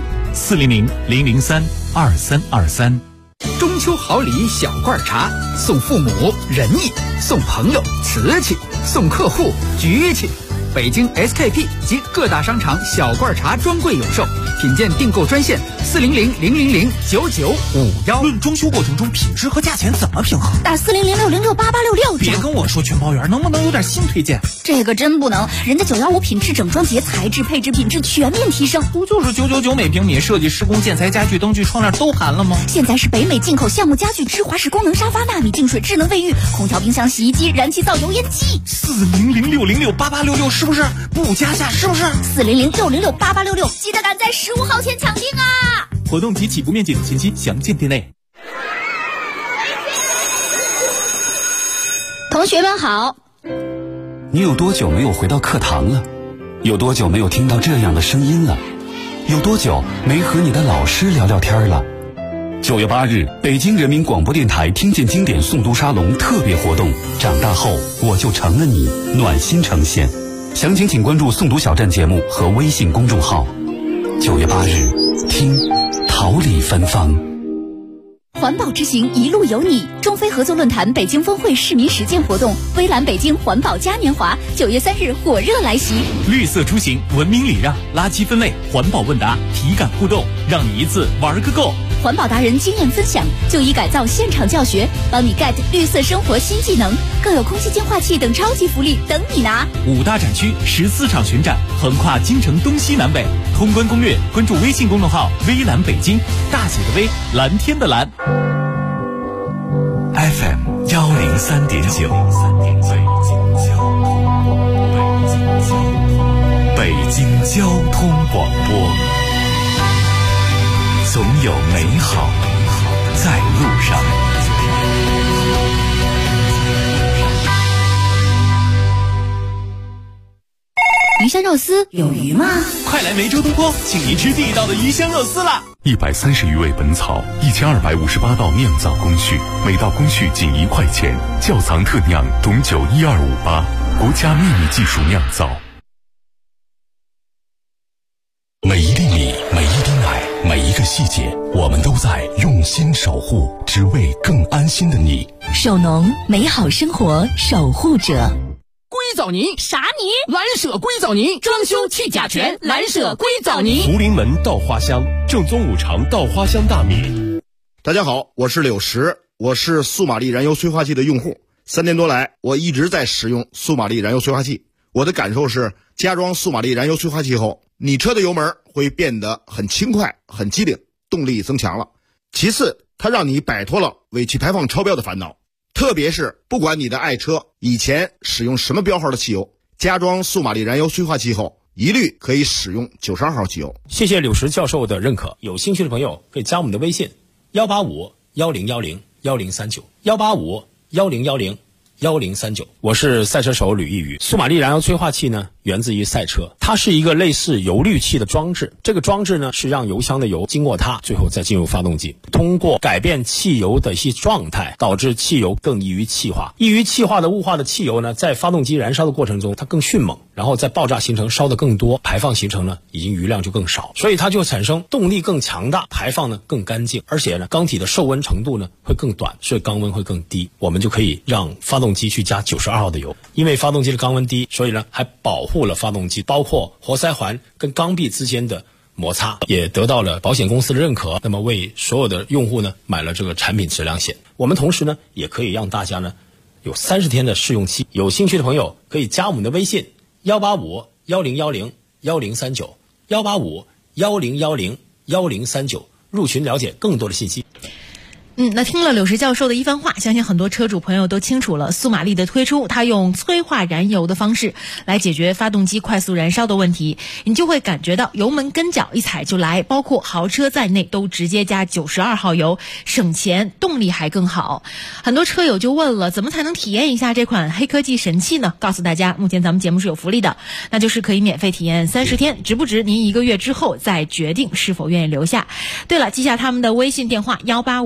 400-003-2323。 中秋好礼小罐茶，送父母仁义，送朋友瓷器，送客户局气。北京 SKP 及各大商场小罐茶专柜有售，品鉴订购专线400-000-9951。 论装修过程中品质和价钱怎么平衡？ 打400-606-8866。 别跟我说全包圆，能不能有点新推荐？ 这个真不能，人家915品质整装节，材质配置品质全面提升。 不就是999每平米，设计施工建材家具灯具窗帘都含了吗？ 现在是北美进口橡木家具、芝华士功能沙发、纳米净水智能卫浴、空调冰箱洗衣机、燃气灶油烟机。 400-606-8866是不是不加价？是不是 400-606-8866？记得赶在15号前抢定啊！ 活动及起步面积等信息详见店内。 同学们好， 你有多久没有回到课堂了？有多久没有听到这样的声音了？有多久没和你的老师聊聊天了？9月8日，北京人民广播电台听见经典诵读沙龙特别活动，长大后我就成了你，暖心呈现。详情请关注诵读小站节目和微信公众号。9月8日，听桃李芬芳。 环保之行一路有你，中非合作论坛北京峰会市民实践活动，微蓝北京环保嘉年华9月3日火热来袭。 绿色出行，文明礼让，垃圾分类，环保问答，体感互动，让你一次玩个够。 环保达人经验分享，就医改造现场教学，帮你 get 绿色生活新技能，更有空气净化器等超级福利等你拿。 5大展区，14场巡展，横跨京城东西南北。通关攻略，关注微信公众号微蓝北京，大写的微，蓝天的蓝。 FM 103.9，北京交通广播，总有美好在路上。 鱼香肉丝有鱼吗？ 快来梅州东坡，请您吃地道的鱼香肉丝啦 ！130余味本草，1258道酿造工序，每道工序仅1块钱。窖藏特酿董酒12588，国家秘密技术酿造。每一粒米，每一滴奶，每一个细节，我们都在用心守护，只为更安心的你。 手农，美好生活守护者。 硅藻泥啥泥？蓝舍硅藻泥，装修去甲醛，蓝舍硅藻泥。 福临门稻花香，正宗5常稻花香大米。 大家好，我是柳石，我是素玛丽燃油催化剂的用户。3年多来，我一直在使用素玛丽燃油催化剂。我的感受是，加装素玛丽燃油催化剂后，你车的油门会变得很轻快、很机灵，动力增强了。其次，它让你摆脱了尾气排放超标的烦恼。特别是不管你的爱车以前使用什么标号的汽油，加装素玛丽燃油催化剂后，一律可以使用92号汽油。 谢谢柳石教授的认可，有兴趣的朋友可以加我们的微信185-1010-1039，185-1010-1039。我是赛车手吕一宇。素玛丽燃油催化器呢，源自于赛车，它是一个类似油滤器的装置。这个装置呢，是让油箱的油经过它，最后再进入发动机，通过改变汽油的一些状态，导致汽油更易于气化。易于气化的雾化的汽油呢，在发动机燃烧的过程中，它更迅猛，然后在爆炸形成烧得更多，排放形成呢，已经余量就更少，所以它就产生动力更强大，排放呢更干净，而且呢，缸体的受温程度呢会更短，所以缸温会更低。我们就可以让发动机去加92号的油，因为发动机的缸温低，所以呢还保护了发动机，包括活塞环跟缸壁之间的摩擦，也得到了保险公司的认可。那么为所有的用户呢买了这个产品质量险。我们同时呢也可以让大家呢有30天的试用期，有兴趣的朋友可以加我们的微信185-1010-1039，185-1010-1039入群了解更多的信息。 那听了柳石教授的一番话，相信很多车主朋友都清楚了，素玛丽的推出，它用催化燃油的方式来解决发动机快速燃烧的问题，你就会感觉到油门跟脚一踩就来，包括豪车在内都直接加92号油，省钱，动力还更好。很多车友就问了，怎么才能体验一下这款黑科技神器呢？告诉大家，目前咱们节目是有福利的，那就是可以免费体验30天，值不值您1个月之后再决定是否愿意留下。对了，记下他们的微信电话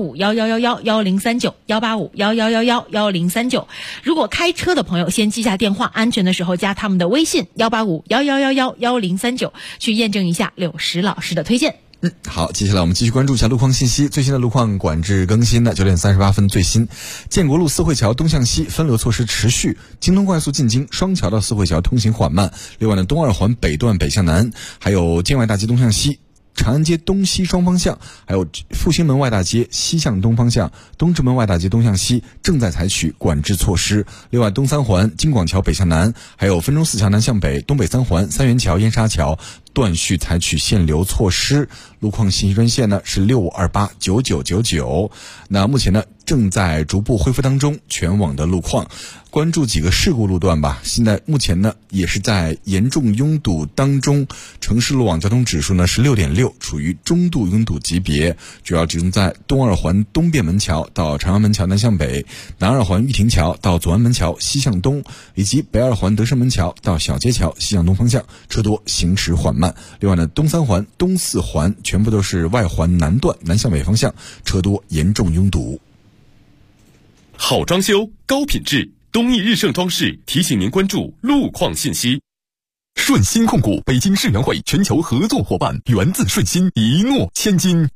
185-1039，185-1039。如果开车的朋友先记下电话，安全的时候加他们的微信185-1039，去验证一下柳石老师的推荐。 好，接下来我们继续关注一下路况信息。最新的路况管制更新的9点38分最新，建国路四惠桥东向西分流措施持续，京东快速进京双桥到四惠桥通行缓慢。另外呢，东二环北段北向南，还有建外大街东向西，长安街东西双方向，还有复兴门外大街西向东方向，东直门外大街东向西正在采取管制措施。另外，东三环京广桥北向南，还有分钟寺桥南向北，东北三环三元桥燕莎桥断续采取限流措施。路况信息专线呢是65289999。那目前呢， 正在逐步恢复当中，全网的路况。关注几个事故路段吧。现在目前呢也是在严重拥堵当中，城市路网交通指数呢是6.6，处于中度拥堵级别，主要集中在东二环东便门桥到长安门桥南向北，南二环玉亭桥到左安门桥西向东，以及北二环德胜门桥到小街桥西向东方向，车多行驶缓慢。另外呢，东三环、东四环全部都是外环南段南向北方向，车多严重拥堵。 好装修，高品质。东义日盛装饰提醒您关注路况信息。 顺鑫控股北京世园会全球合作伙伴，源自顺鑫，一诺千金。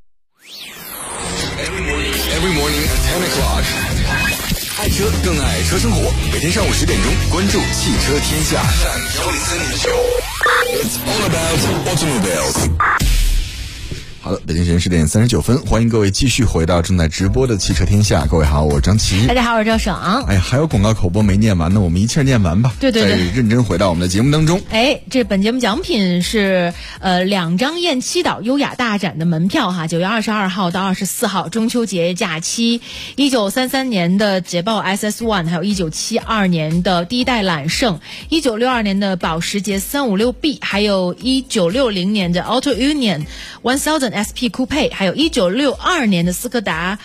Every morning at 10 o'clock， 爱车更爱车生活。每天上午10点钟，关注汽车天下。It's all about automobiles。 好的，北京时间10点39分，欢迎各位继续回到正在直播的汽车天下。各位好，我是张琪。 大家好，我是赵爽。 哎，还有广告口播没念完呢，我们一气儿念完吧。 对， 再认真回到我们的节目当中。 哎，这本节目奖品是2张雁栖岛优雅大展的门票哈，9月22号到24号中秋节假期，1933年的捷豹 SS1， 还有1972年的第一代揽胜，1962年的保时捷 356B， 还有1960年的 Auto Union 1000 SP Coupe， 还有1962年的斯柯达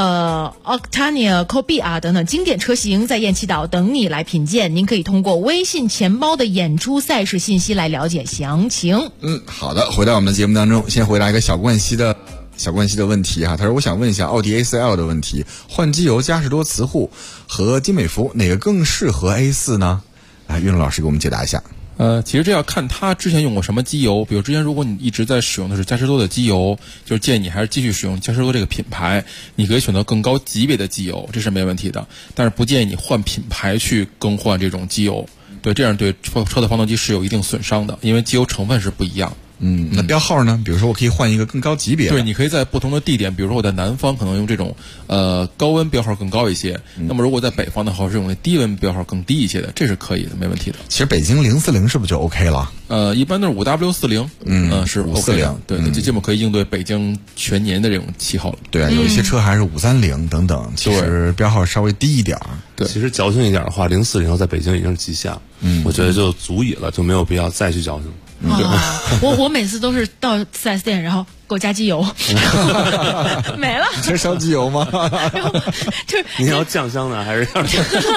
Octania Coupé 啊等等经典车型，在雁栖岛等你来品鉴。您可以通过微信钱包的演出赛事信息来了解详情。 好的，回到我们的节目当中，先回答一个小冠希的问题哈。他说我想问一下奥迪 A4L 的问题，换机油嘉实多磁护和金美孚哪个更适合 A4 呢？来，岳龙老师给我们解答一下。 其实这要看他之前用过什么机油，比如之前如果你一直在使用的是嘉实多的机油，就是建议你还是继续使用嘉实多这个品牌，你可以选择更高级别的机油，这是没问题的，但是不建议你换品牌去更换这种机油，对，这样对车的发动机是有一定损伤的，因为机油成分是不一样。 那标号呢？比如说我可以换一个更高级别的。 对，你可以在不同的地点，比如说我在南方可能用这种高温标号更高一些，那么如果在北方的话是用低温标号更低一些的，这是可以的，没问题的。 其实北京040是不是就 OK 了？ 一般都是5W40，是 OK 的。对，这基本可以应对北京全年的这种气候了。 对啊，有一些车还是530等等，其实标号稍微低一点。 对， 其实矫情一点的话，040在北京已经是极限了，我觉得就足以了，就没有必要再去矫情。 我每次都是到 4S 店，然后给我加机油，没了。 这烧机油吗？ 就是你要酱香的还是要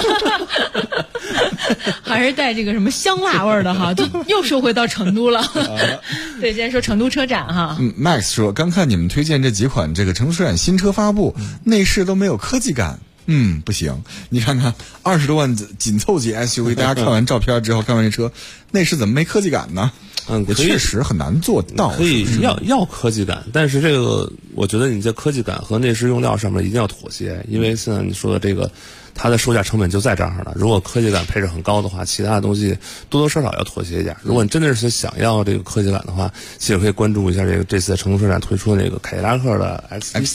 还是带这个什么香辣味的哈？就又说回到成都了。对，今天说成都车展哈。 Max 说，刚看你们推荐这几款这个成都车展新车发布，内饰都没有科技感。不行，你看看20多万紧凑级 SUV， 大家看完照片之后，看完这车内饰怎么没科技感呢？也确实很难做到。 可以要科技感，但是这个我觉得你在科技感和内饰用料上面一定要妥协，因为现在你说的这个它的售价成本就在这儿了。如果科技感配置很高的话，其他的东西多多少少要妥协一点。如果你真的是想要这个科技感的话，其实可以关注一下这次成都车展推出的那个凯迪拉克的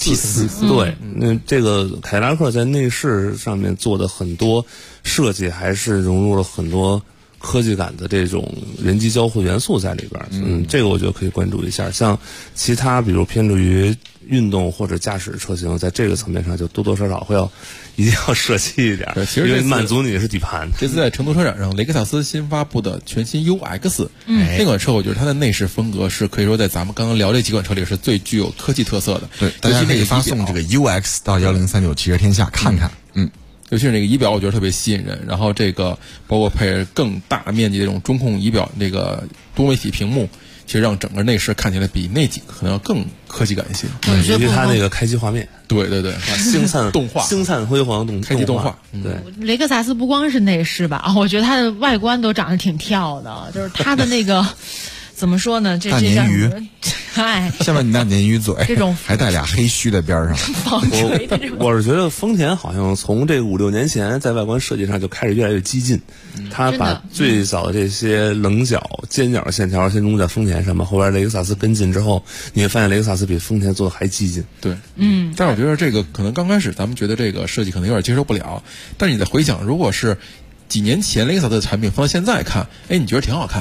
XT4。对，这个凯迪拉克在内饰上面做的很多设计，还是融入了很多科技感的这种人机交互元素在里边。这个我觉得可以关注一下。像其他比如偏重于运动或者驾驶车型，在这个层面上就多多少少会一定要设计一点， 其实因为满足你的是底盘。 这次在成都车展上，雷克萨斯新发布的全新 UX，那款车我觉得它的内饰风格是可以说在咱们刚刚聊这几款车里是最具有科技特色的。 对，大家可以发送这个 UX 到1039汽车天下看看。 尤其是那个仪表，我觉得特别吸引人。然后这个包括配更大面积的这种中控仪表，这个多媒体屏幕，其实让整个内饰看起来比那几个可能要更科技感一些。 尤其它那个开机画面， 对， 星灿动画， 星灿辉煌开机动画。 对， 雷克萨斯不光是内饰吧，我觉得它的外观都长得挺跳的，就是它的那个。怎么说呢？这大鲶鱼， 哎， 下面你大鲶鱼嘴， 这种还带俩黑须在边上。 我是觉得丰田好像从这5-6年前在外观设计上就开始越来越激进，他把最早的这些棱角、尖角线条先用在丰田上面，后边雷克萨斯跟进之后，你会发现雷克萨斯比丰田做的还激进。 对，但是我觉得这个可能刚开始咱们觉得这个设计可能有点接受不了，但是你再回想，如果是几年前雷克萨斯的产品放到现在看，你觉得挺好看。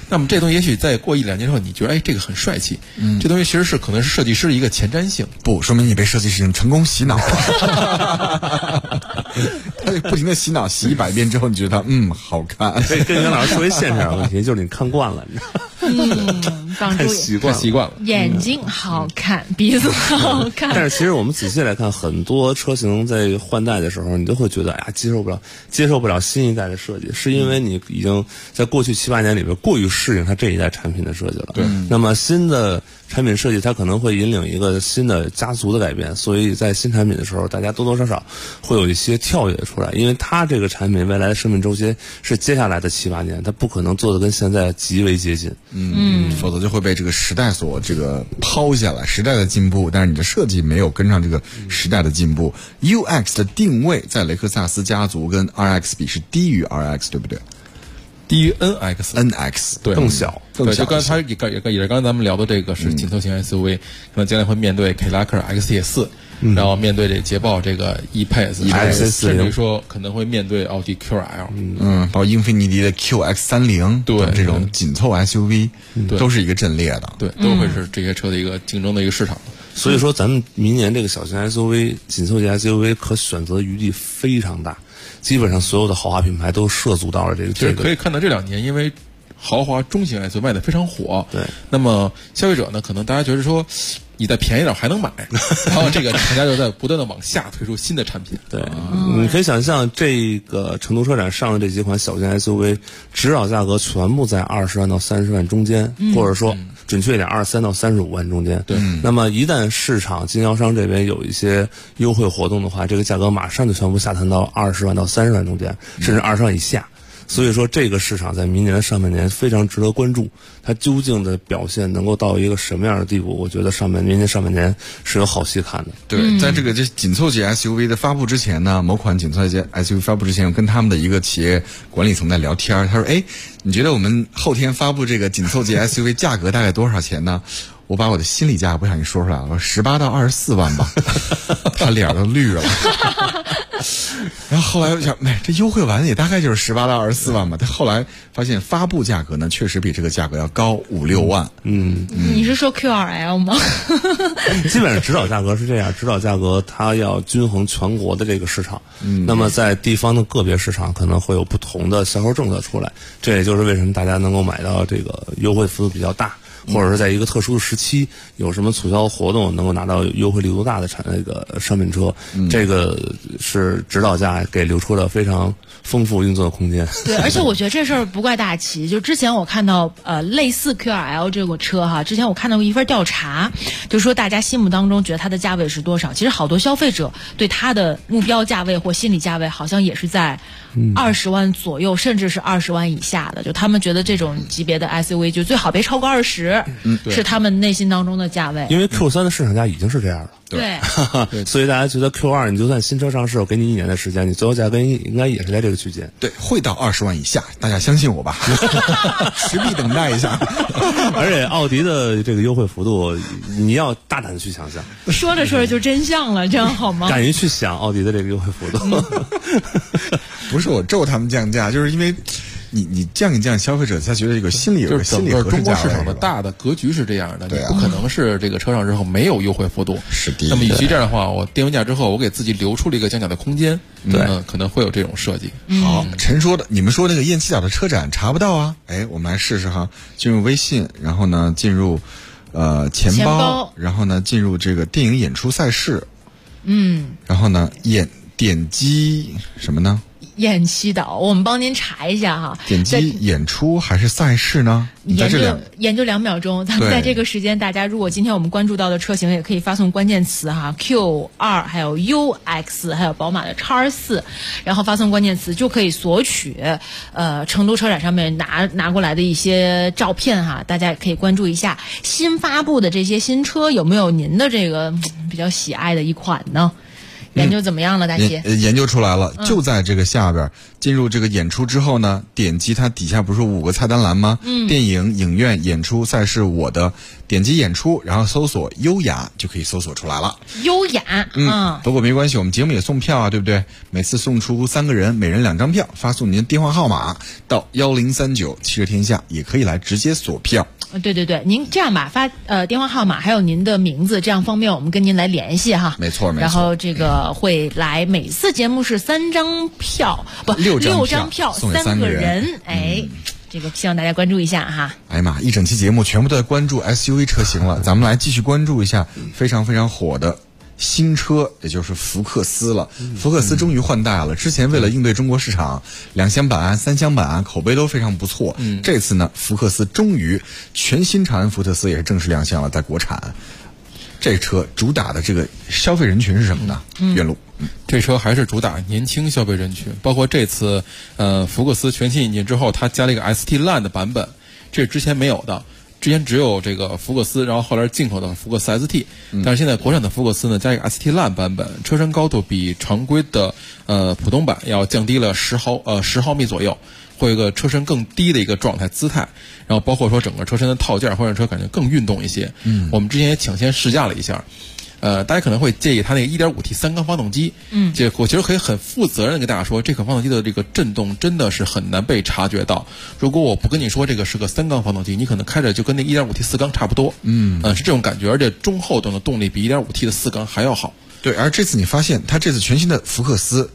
那么这东西也许再过1-2年之后，你觉得这个很帅气，这东西其实是可能是设计师的一个前瞻性， 不说明你被设计师成功洗脑了。他不停的洗脑，洗100遍之后，你觉得他好看。 可以跟袁老师说一现实的问题，就是你看惯了，你知道吗？ 看习惯了， 眼睛好看，鼻子好看。 但是其实我们仔细来看，很多车型在换代的时候，你都会觉得接受不了新一代的设计，是因为你已经在过去7-8年里边过于适应它这一代产品的设计了。 对， 那么新的产品设计它可能会引领一个新的家族的改变，所以在新产品的时候，大家多多少少会有一些跳跃出来，因为它这个产品未来的生命周期是接下来的7-8年，它不可能做的跟现在极为接近， 否则就会被这个时代所这个抛下来，时代的进步，但是你的设计没有跟上这个时代的进步。UX 的定位在雷克萨斯家族跟 RX 比是低于 RX， 对不对？ 低于 NX， 对， 更小。 对，就刚才也是刚才咱们聊的这个是紧凑型 SUV，可能将来会面对凯迪拉克 XT4，然后面对这捷豹这个 E-Pace， 甚至说可能会面对奥迪 QL， 包括英菲尼迪的 QX30， 对， 这种紧凑 SUV， 都是一个阵列的， 对，都会是这些车的一个竞争的一个市场。 所以说，咱们明年这个小型 SUV、紧凑级 SUV 可选择余地非常大，基本上所有的豪华品牌都涉足到了这个。 可以看到这2年，因为豪华中型 SUV 卖的非常火， 对， 那么消费者呢，可能大家觉得说，你再便宜点还能买，然后这个厂家就在不断的往下推出新的产品。 对，你可以想象这个成都车展上的这几款小型 SUV， 指导价格全部在20万到30万中间，或者说准确一点23到35万中间。 对， 那么一旦市场经销商这边有一些优惠活动的话，这个价格马上就全部下探到20万到30万中间，甚至20万以下。所以说，这个市场在明年的上半年非常值得关注，它究竟的表现能够到一个什么样的地步？我觉得明年上半年是有好戏看的。 对，在这个紧凑级 SUV 的发布之前呢，某款紧凑级 SUV 发布之前，我跟他们的一个企业管理层在聊天，他说：“你觉得我们后天发布这个紧凑级 SUV 价格大概多少钱呢？”我把我的心理价不小心说出来了，18到24万吧，他脸都绿了。然后后来我想，这优惠完也大概就是18到24万吧。他后来发现发布价格呢，确实比这个价格要高5-6万。 你是说 QRL 吗？ 基本上指导价格是这样，指导价格它要均衡全国的这个市场。那么在地方的个别市场可能会有不同的销售政策出来，这也就是为什么大家能够买到这个优惠幅度比较大。或者是在一个特殊的时期有什么促销活动，能够拿到优惠力度大的那个商品车，这个是指导价给留出了非常丰富运作的空间。 对，而且我觉得这事儿不怪大齐，就之前我看到类似 QRL 这个车哈，之前我看到过一份调查，就说大家心目当中觉得它的价位是多少？其实好多消费者对它的目标价位或心理价位好像也是在20万左右，甚至是20万以下的。就他们觉得这种级别的 SUV 就最好别超过20。是他们内心当中的价位， 因为 Q3 的市场价已经是这样了， 对， 所以大家觉得 Q2 你就算新车上市，我给你1年的时间，你最后价格应该也是在这个区间， 对，会到20万以下，大家相信我吧，实力等待一下。 而且奥迪的这个优惠幅度，你要大胆的去想象， 说着说着就真相了，这样好吗？ 敢于去想奥迪的这个优惠幅度， 不是我咒他们降价，就是因为。你降一降，消费者他觉得这个心里有个心理合适价位。 中国市场的大的格局是这样的，你不可能是这个车上之后没有优惠幅度。 是的。 那么与其这样的话，我定完价之后，我给自己留出了一个降价的空间。 对， 可能会有这种设计。 好，陈说的，你们说那个雁栖岛的车展查不到啊？我们来试试哈，进入微信，然后呢进入钱包，然后呢进入这个电影演出赛事，然后呢点击什么呢？ 雁栖岛，我们帮您查一下哈。 点击演出还是赛事呢？ 研究2秒钟，咱们在这个时间，大家如果今天我们关注到的车型，也可以发送关键词哈 ，Q2，还有 UX， 还有宝马的X4，然后发送关键词就可以索取成都车展上面拿过来的一些照片哈，大家也可以关注一下新发布的这些新车有没有您的这个比较喜爱的一款呢？研究怎么样了，大齐？ 研究出来了，就在这个下边， 进入这个演出之后呢，点击它底下不是5个菜单栏吗？电影、影院、演出、赛事、我的，点击演出，然后搜索优雅就可以搜索出来了。 优雅， 不过没关系，我们节目也送票啊，对不对？每次送出3个人，每人2张票，发送您的电话号码到1039汽车天下，也可以来直接锁票。 对，您这样吧，发电话号码还有您的名字，这样方便我们跟您来联系哈。 没错。 然后这个会来，每次节目是3张票，不6张票，3个人。这个希望大家关注一下哈。 哎呀妈，一整期节目全部都在关注 SUV 车型了，咱们来继续关注一下非常非常火的新车，也就是福克斯了。福克斯终于换代了，之前为了应对中国市场，2厢版、3厢版口碑都非常不错。这次呢，福克斯终于全新长安福特斯也是正式亮相了，在国产。这车主打的这个消费人群是什么呢？岳路， 这车还是主打年轻消费人群，包括这次福克斯全新引进之后，它加了一个 ST Line 的版本，这是之前没有的。之前只有这个福克斯，然后后来进口的福克斯 ST，但是现在国产的福克斯呢，加一个 ST Line 版本，车身高度比常规的普通版要降低了10毫米左右，会有一个车身更低的一个状态姿态，然后包括说整个车身的套件会让车感觉更运动一些。我们之前也抢先试驾了一下。大家可能会介意它那个 1.5T 3缸发动机，这我其实可以很负责任的跟大家说，这款发动机的这个震动真的是很难被察觉到。如果我不跟你说这个是个3缸发动机，你可能开着就跟那 1.5T 4缸差不多，是这种感觉，而且中后段的动力比 1.5T 的4缸还要好。 对，而这次你发现它这次全新的福克斯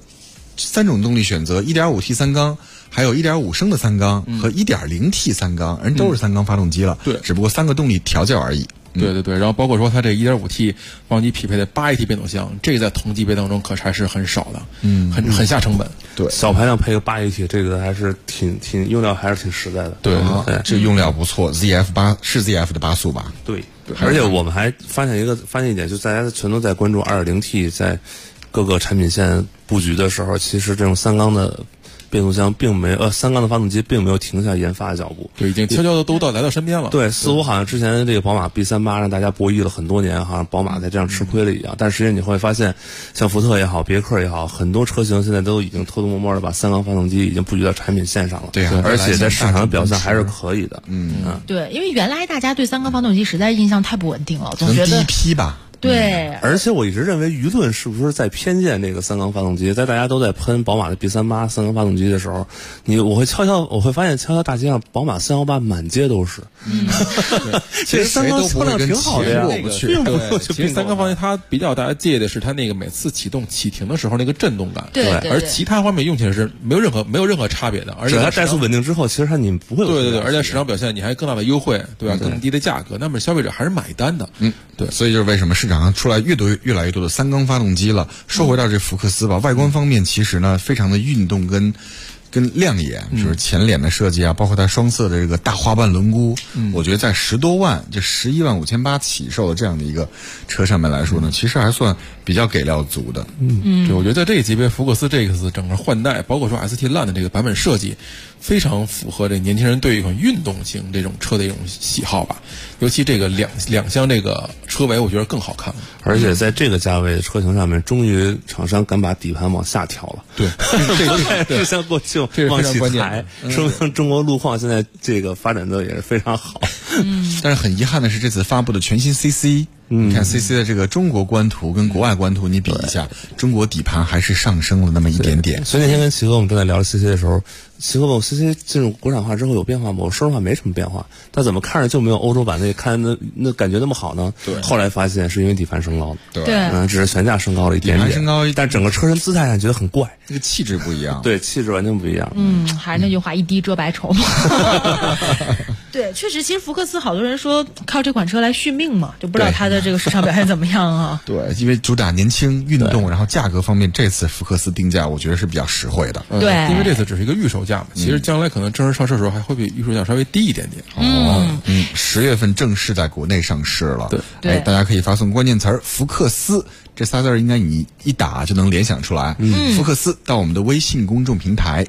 3种动力选择 1.5T 3缸，还有1.5升的3缸和 1.0T 3缸，人都是3缸发动机了， 对， 只不过3个动力调教而已。 对，然后包括说它这 1.5T 发动机匹配的8AT 变速箱，这个在同级别当中可还是很少的，很下成本。 对，小排量配个8AT，这个还是挺用料还是挺实在的。 对，这用料不错，ZF8是 ZF 的8速吧？ 对，而且我们还发现一点，就大家全都在关注 2.0T 在各个产品线布局的时候，其实这种3缸的变速箱并没有3缸的发动机并没有停下研发的脚步， 对，已经悄悄的都来到身边了。 对，似乎好像之前这个宝马 B38 让大家博弈了很多年，好像宝马在这样吃亏了一样。但实际上你会发现，像福特也好，别克也好，很多车型现在都已经偷偷摸摸的把3缸发动机已经布局到产品线上了。 对啊， 而且在市场的表现还是可以的。 对，因为原来大家对3缸发动机实在印象太不稳定了，总觉得第一批吧。 对， 而且我一直认为舆论是不是在偏见这个3缸发动机，在大家都在喷宝马的 B38 3缸发动机的时候，我会发现悄悄大街上宝马318满街都是。其实3缸销量挺好的呀，并不其实3缸发动机它比较大家介意的是它那个每次启动启停的时候那个震动感， 对， 而其他方面用起来是没有任何差别的，而且它怠速稳定之后，其实你不会有对，而且市场表现你还更大的优惠，对吧？更低的价格，那么消费者还是买单的。 对，所以就是为什么市场上出来越来越多的3缸发动机了。说回到这福克斯吧，外观方面其实呢非常的运动跟亮眼，就是前脸的设计啊，包括它双色的这个大花瓣轮毂，我觉得在10多万，就11万5800起售的这样的一个车上面来说呢，其实还算比较给料足的。 对，我觉得在这个级别，福克斯这个整个换代，包括说 ST Line 的这个版本设计，非常符合这年轻人对一款运动型这种车的一种喜好吧。尤其这个两厢这个车尾，我觉得更好看了。 而且在这个价位的车型上面，终于厂商敢把底盘往下调了。 对， 这是像过去往起抬，说明中国路况现在这个发展的也是非常好。 但是很遗憾的是，这次发布的全新 CC。你看 CC 的这个中国官图跟国外官图，你比一下，中国底盘还是上升了那么一点点。 所以那天跟齐哥我们正在聊 CC 的时候，齐哥问我 CC 进入国产化之后有变化吗？我说实话没什么变化，但怎么看着就没有欧洲版那感觉那么好呢？ 对， 后来发现是因为底盘升高了。 对， 只是悬架升高了一点点， 底盘升高， 但整个车身姿态上觉得很怪， 这个气质不一样。 对，气质完全不一样。 还是那句话，一滴遮百丑嘛。对，确实，其实福克斯好多人说靠这款车来续命嘛，就不知道它的这个市场表现怎么样啊。 对，因为主打年轻运动，然后价格方面，这次福克斯定价我觉得是比较实惠的。 对， 因为这次只是一个预售价嘛，其实将来可能正式上市的时候还会比预售价稍微低一点点。 10月份正式在国内上市了。 对， 大家可以发送关键词福克斯。这仨字应该你一打就能联想出来。福克斯到我们的微信公众平台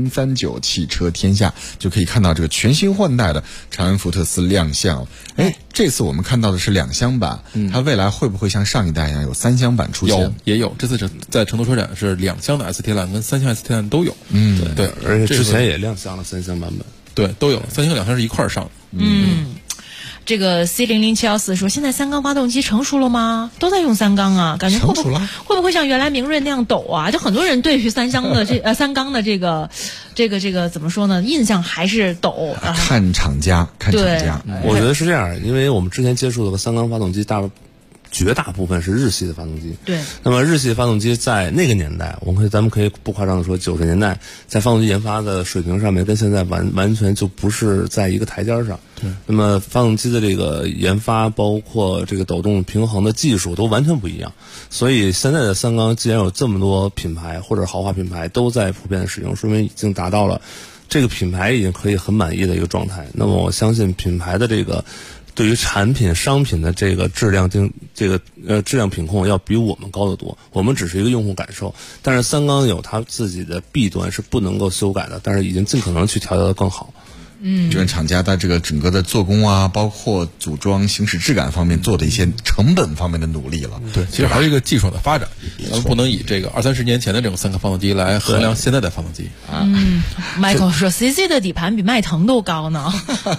1039汽车天下就可以看到这个全新换代的长安福特斯亮相。 这次我们看到的是2厢版，它未来会不会像上一代一样有3厢版出现？ 也有，这次在成都车展是2厢的 ST Line 跟3厢 ST Line 都有。对， 而且之前也亮相了3厢版本。 对，都有，3厢2厢是一块儿上的。 这个 C00714 说，现在3缸发动机成熟了吗？都在用3缸啊，感觉会不会像原来明锐那样抖啊？就很多人对于3缸的这个怎么说呢？印象还是抖。 看厂家。 我觉得是这样，因为我们之前接触的3缸发动机绝大部分是日系的发动机。 对。那么日系发动机在那个年代，咱们可以不夸张的说，90年代在发动机研发的水平上面，跟现在完全就不是在一个台阶上。 对。 那么发动机的这个研发，包括这个抖动平衡的技术都完全不一样。所以现在的3缸既然有这么多品牌或者豪华品牌都在普遍的使用，说明已经达到了这个品牌已经可以很满意的一个状态。那么我相信品牌的这个对于产品商品的这个质量质量品控要比我们高得多。我们只是一个用户感受，但是3缸有它自己的弊端是不能够修改的，但是已经尽可能去调教得更好。 就是厂家在这个整个的做工啊，包括组装、行驶质感方面做的一些成本方面的努力了。 对，其实还是一个技术的发展，咱们不能以这个20-30年前的这种3缸发动机来衡量现在的发动机。 Michael 说 CC 的底盘比迈腾都高呢。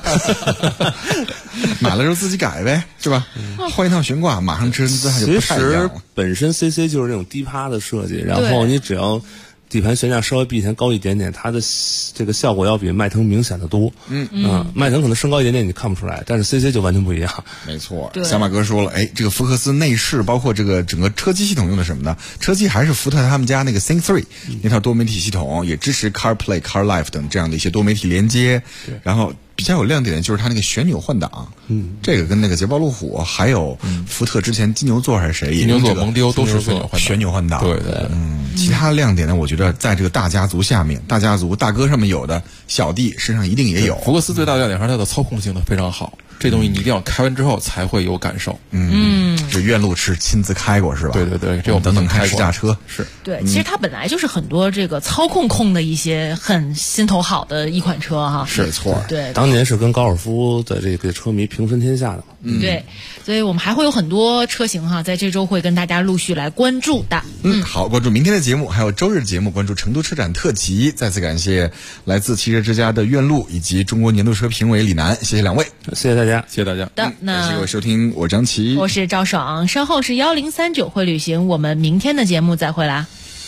买了之后自己改呗，是吧？换一套悬挂，马上车身姿态就不太一样了。 其实本身 CC 就是这种低趴的设计，然后你只要底盘悬架稍微比以前高一点点，它的这个效果要比迈腾明显的多。迈腾可能升高一点点你看不出来，但是 CC 就完全不一样。 没错，小马哥说了，这个福克斯内饰包括这个整个车机系统用的什么呢？车机还是福特他们家那个 Sync 3那套多媒体系统，也支持 CarPlay、CarLife 等这样的一些多媒体连接。然后比较有亮点的就是它那个旋钮换挡，这个跟那个捷豹路虎还有福特之前金牛座还是谁， 金牛座、蒙迪欧都是旋钮换挡。 对， 其他亮点呢，我觉得在这个大家族下面，大哥上面有的，小弟身上一定也有。 福克斯最大的亮点是它的操控性非常好，这东西你一定要开完之后才会有感受。 这院路是亲自开过是吧？ 对，这我等等看试驾车是。 对，其实它本来就是很多这个操控的一些很心头好的一款车哈。 是错。 对， 当年是跟高尔夫的这个车迷平分天下的嘛。 对，所以我们还会有很多车型哈，在这周会跟大家陆续来关注的。 好，关注明天的节目，还有周日节目，关注成都车展特辑。再次感谢来自汽车之家的院路以及中国年度车评委李楠，谢谢两位， 谢谢大家， 谢谢大家。 那感谢各位收听，我张琪， 我是赵爽，稍后是1039会旅行，我们明天的节目再会啦。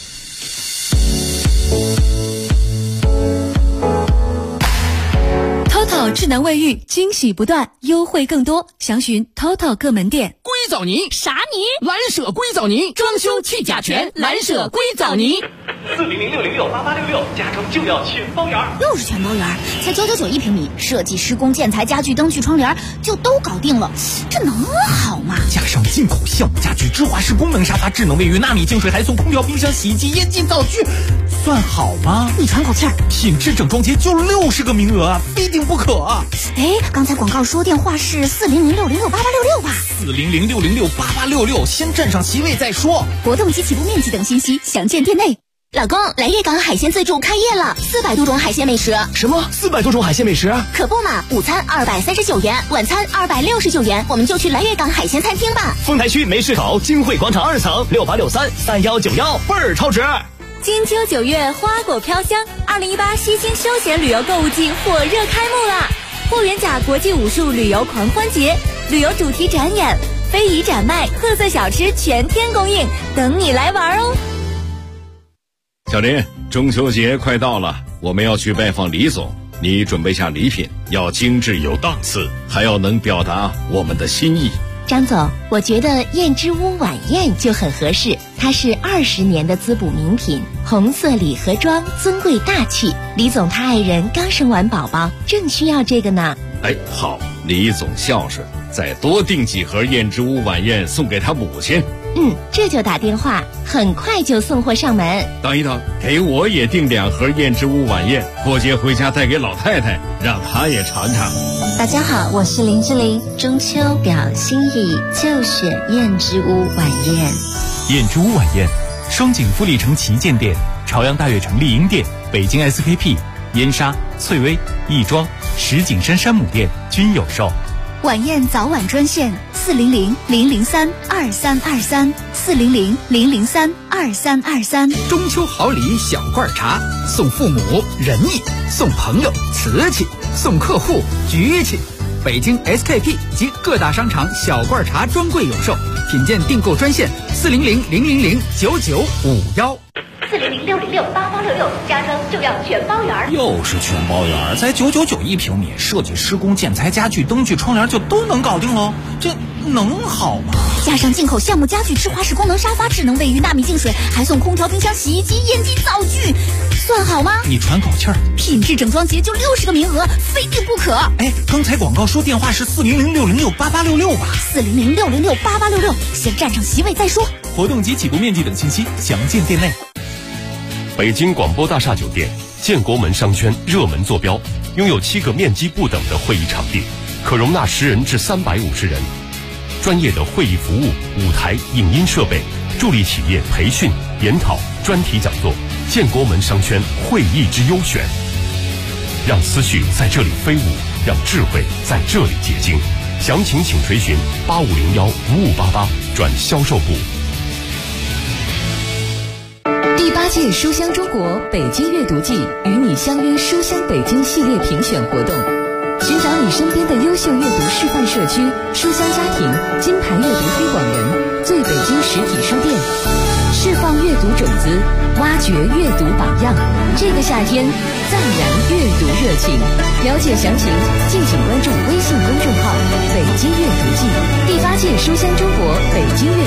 TOTO 智能卫浴惊喜不断，优惠更多，详询 TOTO 各门店。 硅藻泥啥泥？蓝舍硅藻泥，装修去甲醛，蓝舍硅藻泥。 400-606-8866，加装就要全包圆。 又是全包圆，才999一平米，设计、施工、建材、家具、灯具、窗帘就都搞定了，这能好吗？ 加上进口项目家具、芝华士功能沙发、智能卫浴、纳米净水，还送空调、冰箱、洗衣机、烟机、灶具，算好吗？ 你喘口气儿， 品质整装节就60个名额啊，非订不可啊！ 刚才广告说电话是400-606-8866吧 ？400-606-8866，先占上席位再说。 活动及起步面积等信息详见店内。老公，来粤港海鲜自助开业了，400多种海鲜美食。 什么400多种海鲜美食？ 可不嘛，午餐239元，晚餐269元，我们就去来粤港海鲜餐厅吧。 丰台区梅市口金汇广场2层6863-3191，倍儿超值。 金秋9月花果飘香，2018西京休闲旅游购物季火热开幕啦！霍元甲国际武术旅游狂欢节，旅游主题展演、非遗展卖、特色小吃全天供应，等你来玩哦！ 小林，中秋节快到了，我们要去拜访李总，你准备下礼品，要精致有档次，还要能表达我们的心意。 张总，我觉得燕之屋晚宴就很合适，它是20年的滋补名品，红色礼盒装，尊贵大气。李总他爱人刚生完宝宝，正需要这个呢。 好，李总孝顺，再多订几盒燕之屋晚宴送给他母亲。 这就打电话，很快就送货上门。 等一等，给我也订2盒燕之屋晚宴，过节回家带给老太太，让她也尝尝。 大家好，我是林志玲，中秋表心意就选燕之屋晚宴。 燕之屋晚宴，双井富力城旗舰店、朝阳大悦城丽婴店、北京 SKP、燕莎、翠微、亦庄、石景山山姆店均有售。 晚宴早晚专线400-003-2323，400-003-2323。 中秋好礼小罐茶，送父母仁义，送朋友瓷器，送客户局气。北京 SKP 及各大商场小罐茶专柜有售，品鉴订购专线400-000-9951。 400-606-8866，家装就要全包圆。 又是全包圆，才999一平米，设计、施工、建材、家具、灯具、窗帘就都能搞定喽，这能好吗？ 加上进口橡木家具、智华式功能沙发、智能卫浴、纳米净水，还送空调、冰箱、洗衣机、烟机、灶具，算好吗？ 你喘口气儿。 品质整装节就60个名额，非订不可。 哎，刚才广告说电话是400-606-8866吧 400-606-8866，先占上席位再说。 活动及起步面积等信息详见店内。 北京广播大厦酒店建国门商圈热门坐标，拥有7个面积不等的会议场地，可容纳10人至350人。专业的会议服务、舞台、影音设备，助力企业培训、研讨、专题讲座。建国门商圈会议之优选，让思绪在这里飞舞，让智慧在这里结晶。详情请垂询8501-5588转销售部。 第8届书香中国北京阅读季与你相约书香北京系列评选活动，寻找你身边的优秀阅读示范社区、书香家庭、金牌阅读推广人、最北京实体书店，释放阅读种子，挖掘阅读榜样。这个夏天，赞燃阅读热情。了解详情，敬请关注微信公众号“北京阅读季”。第8届书香中国北京阅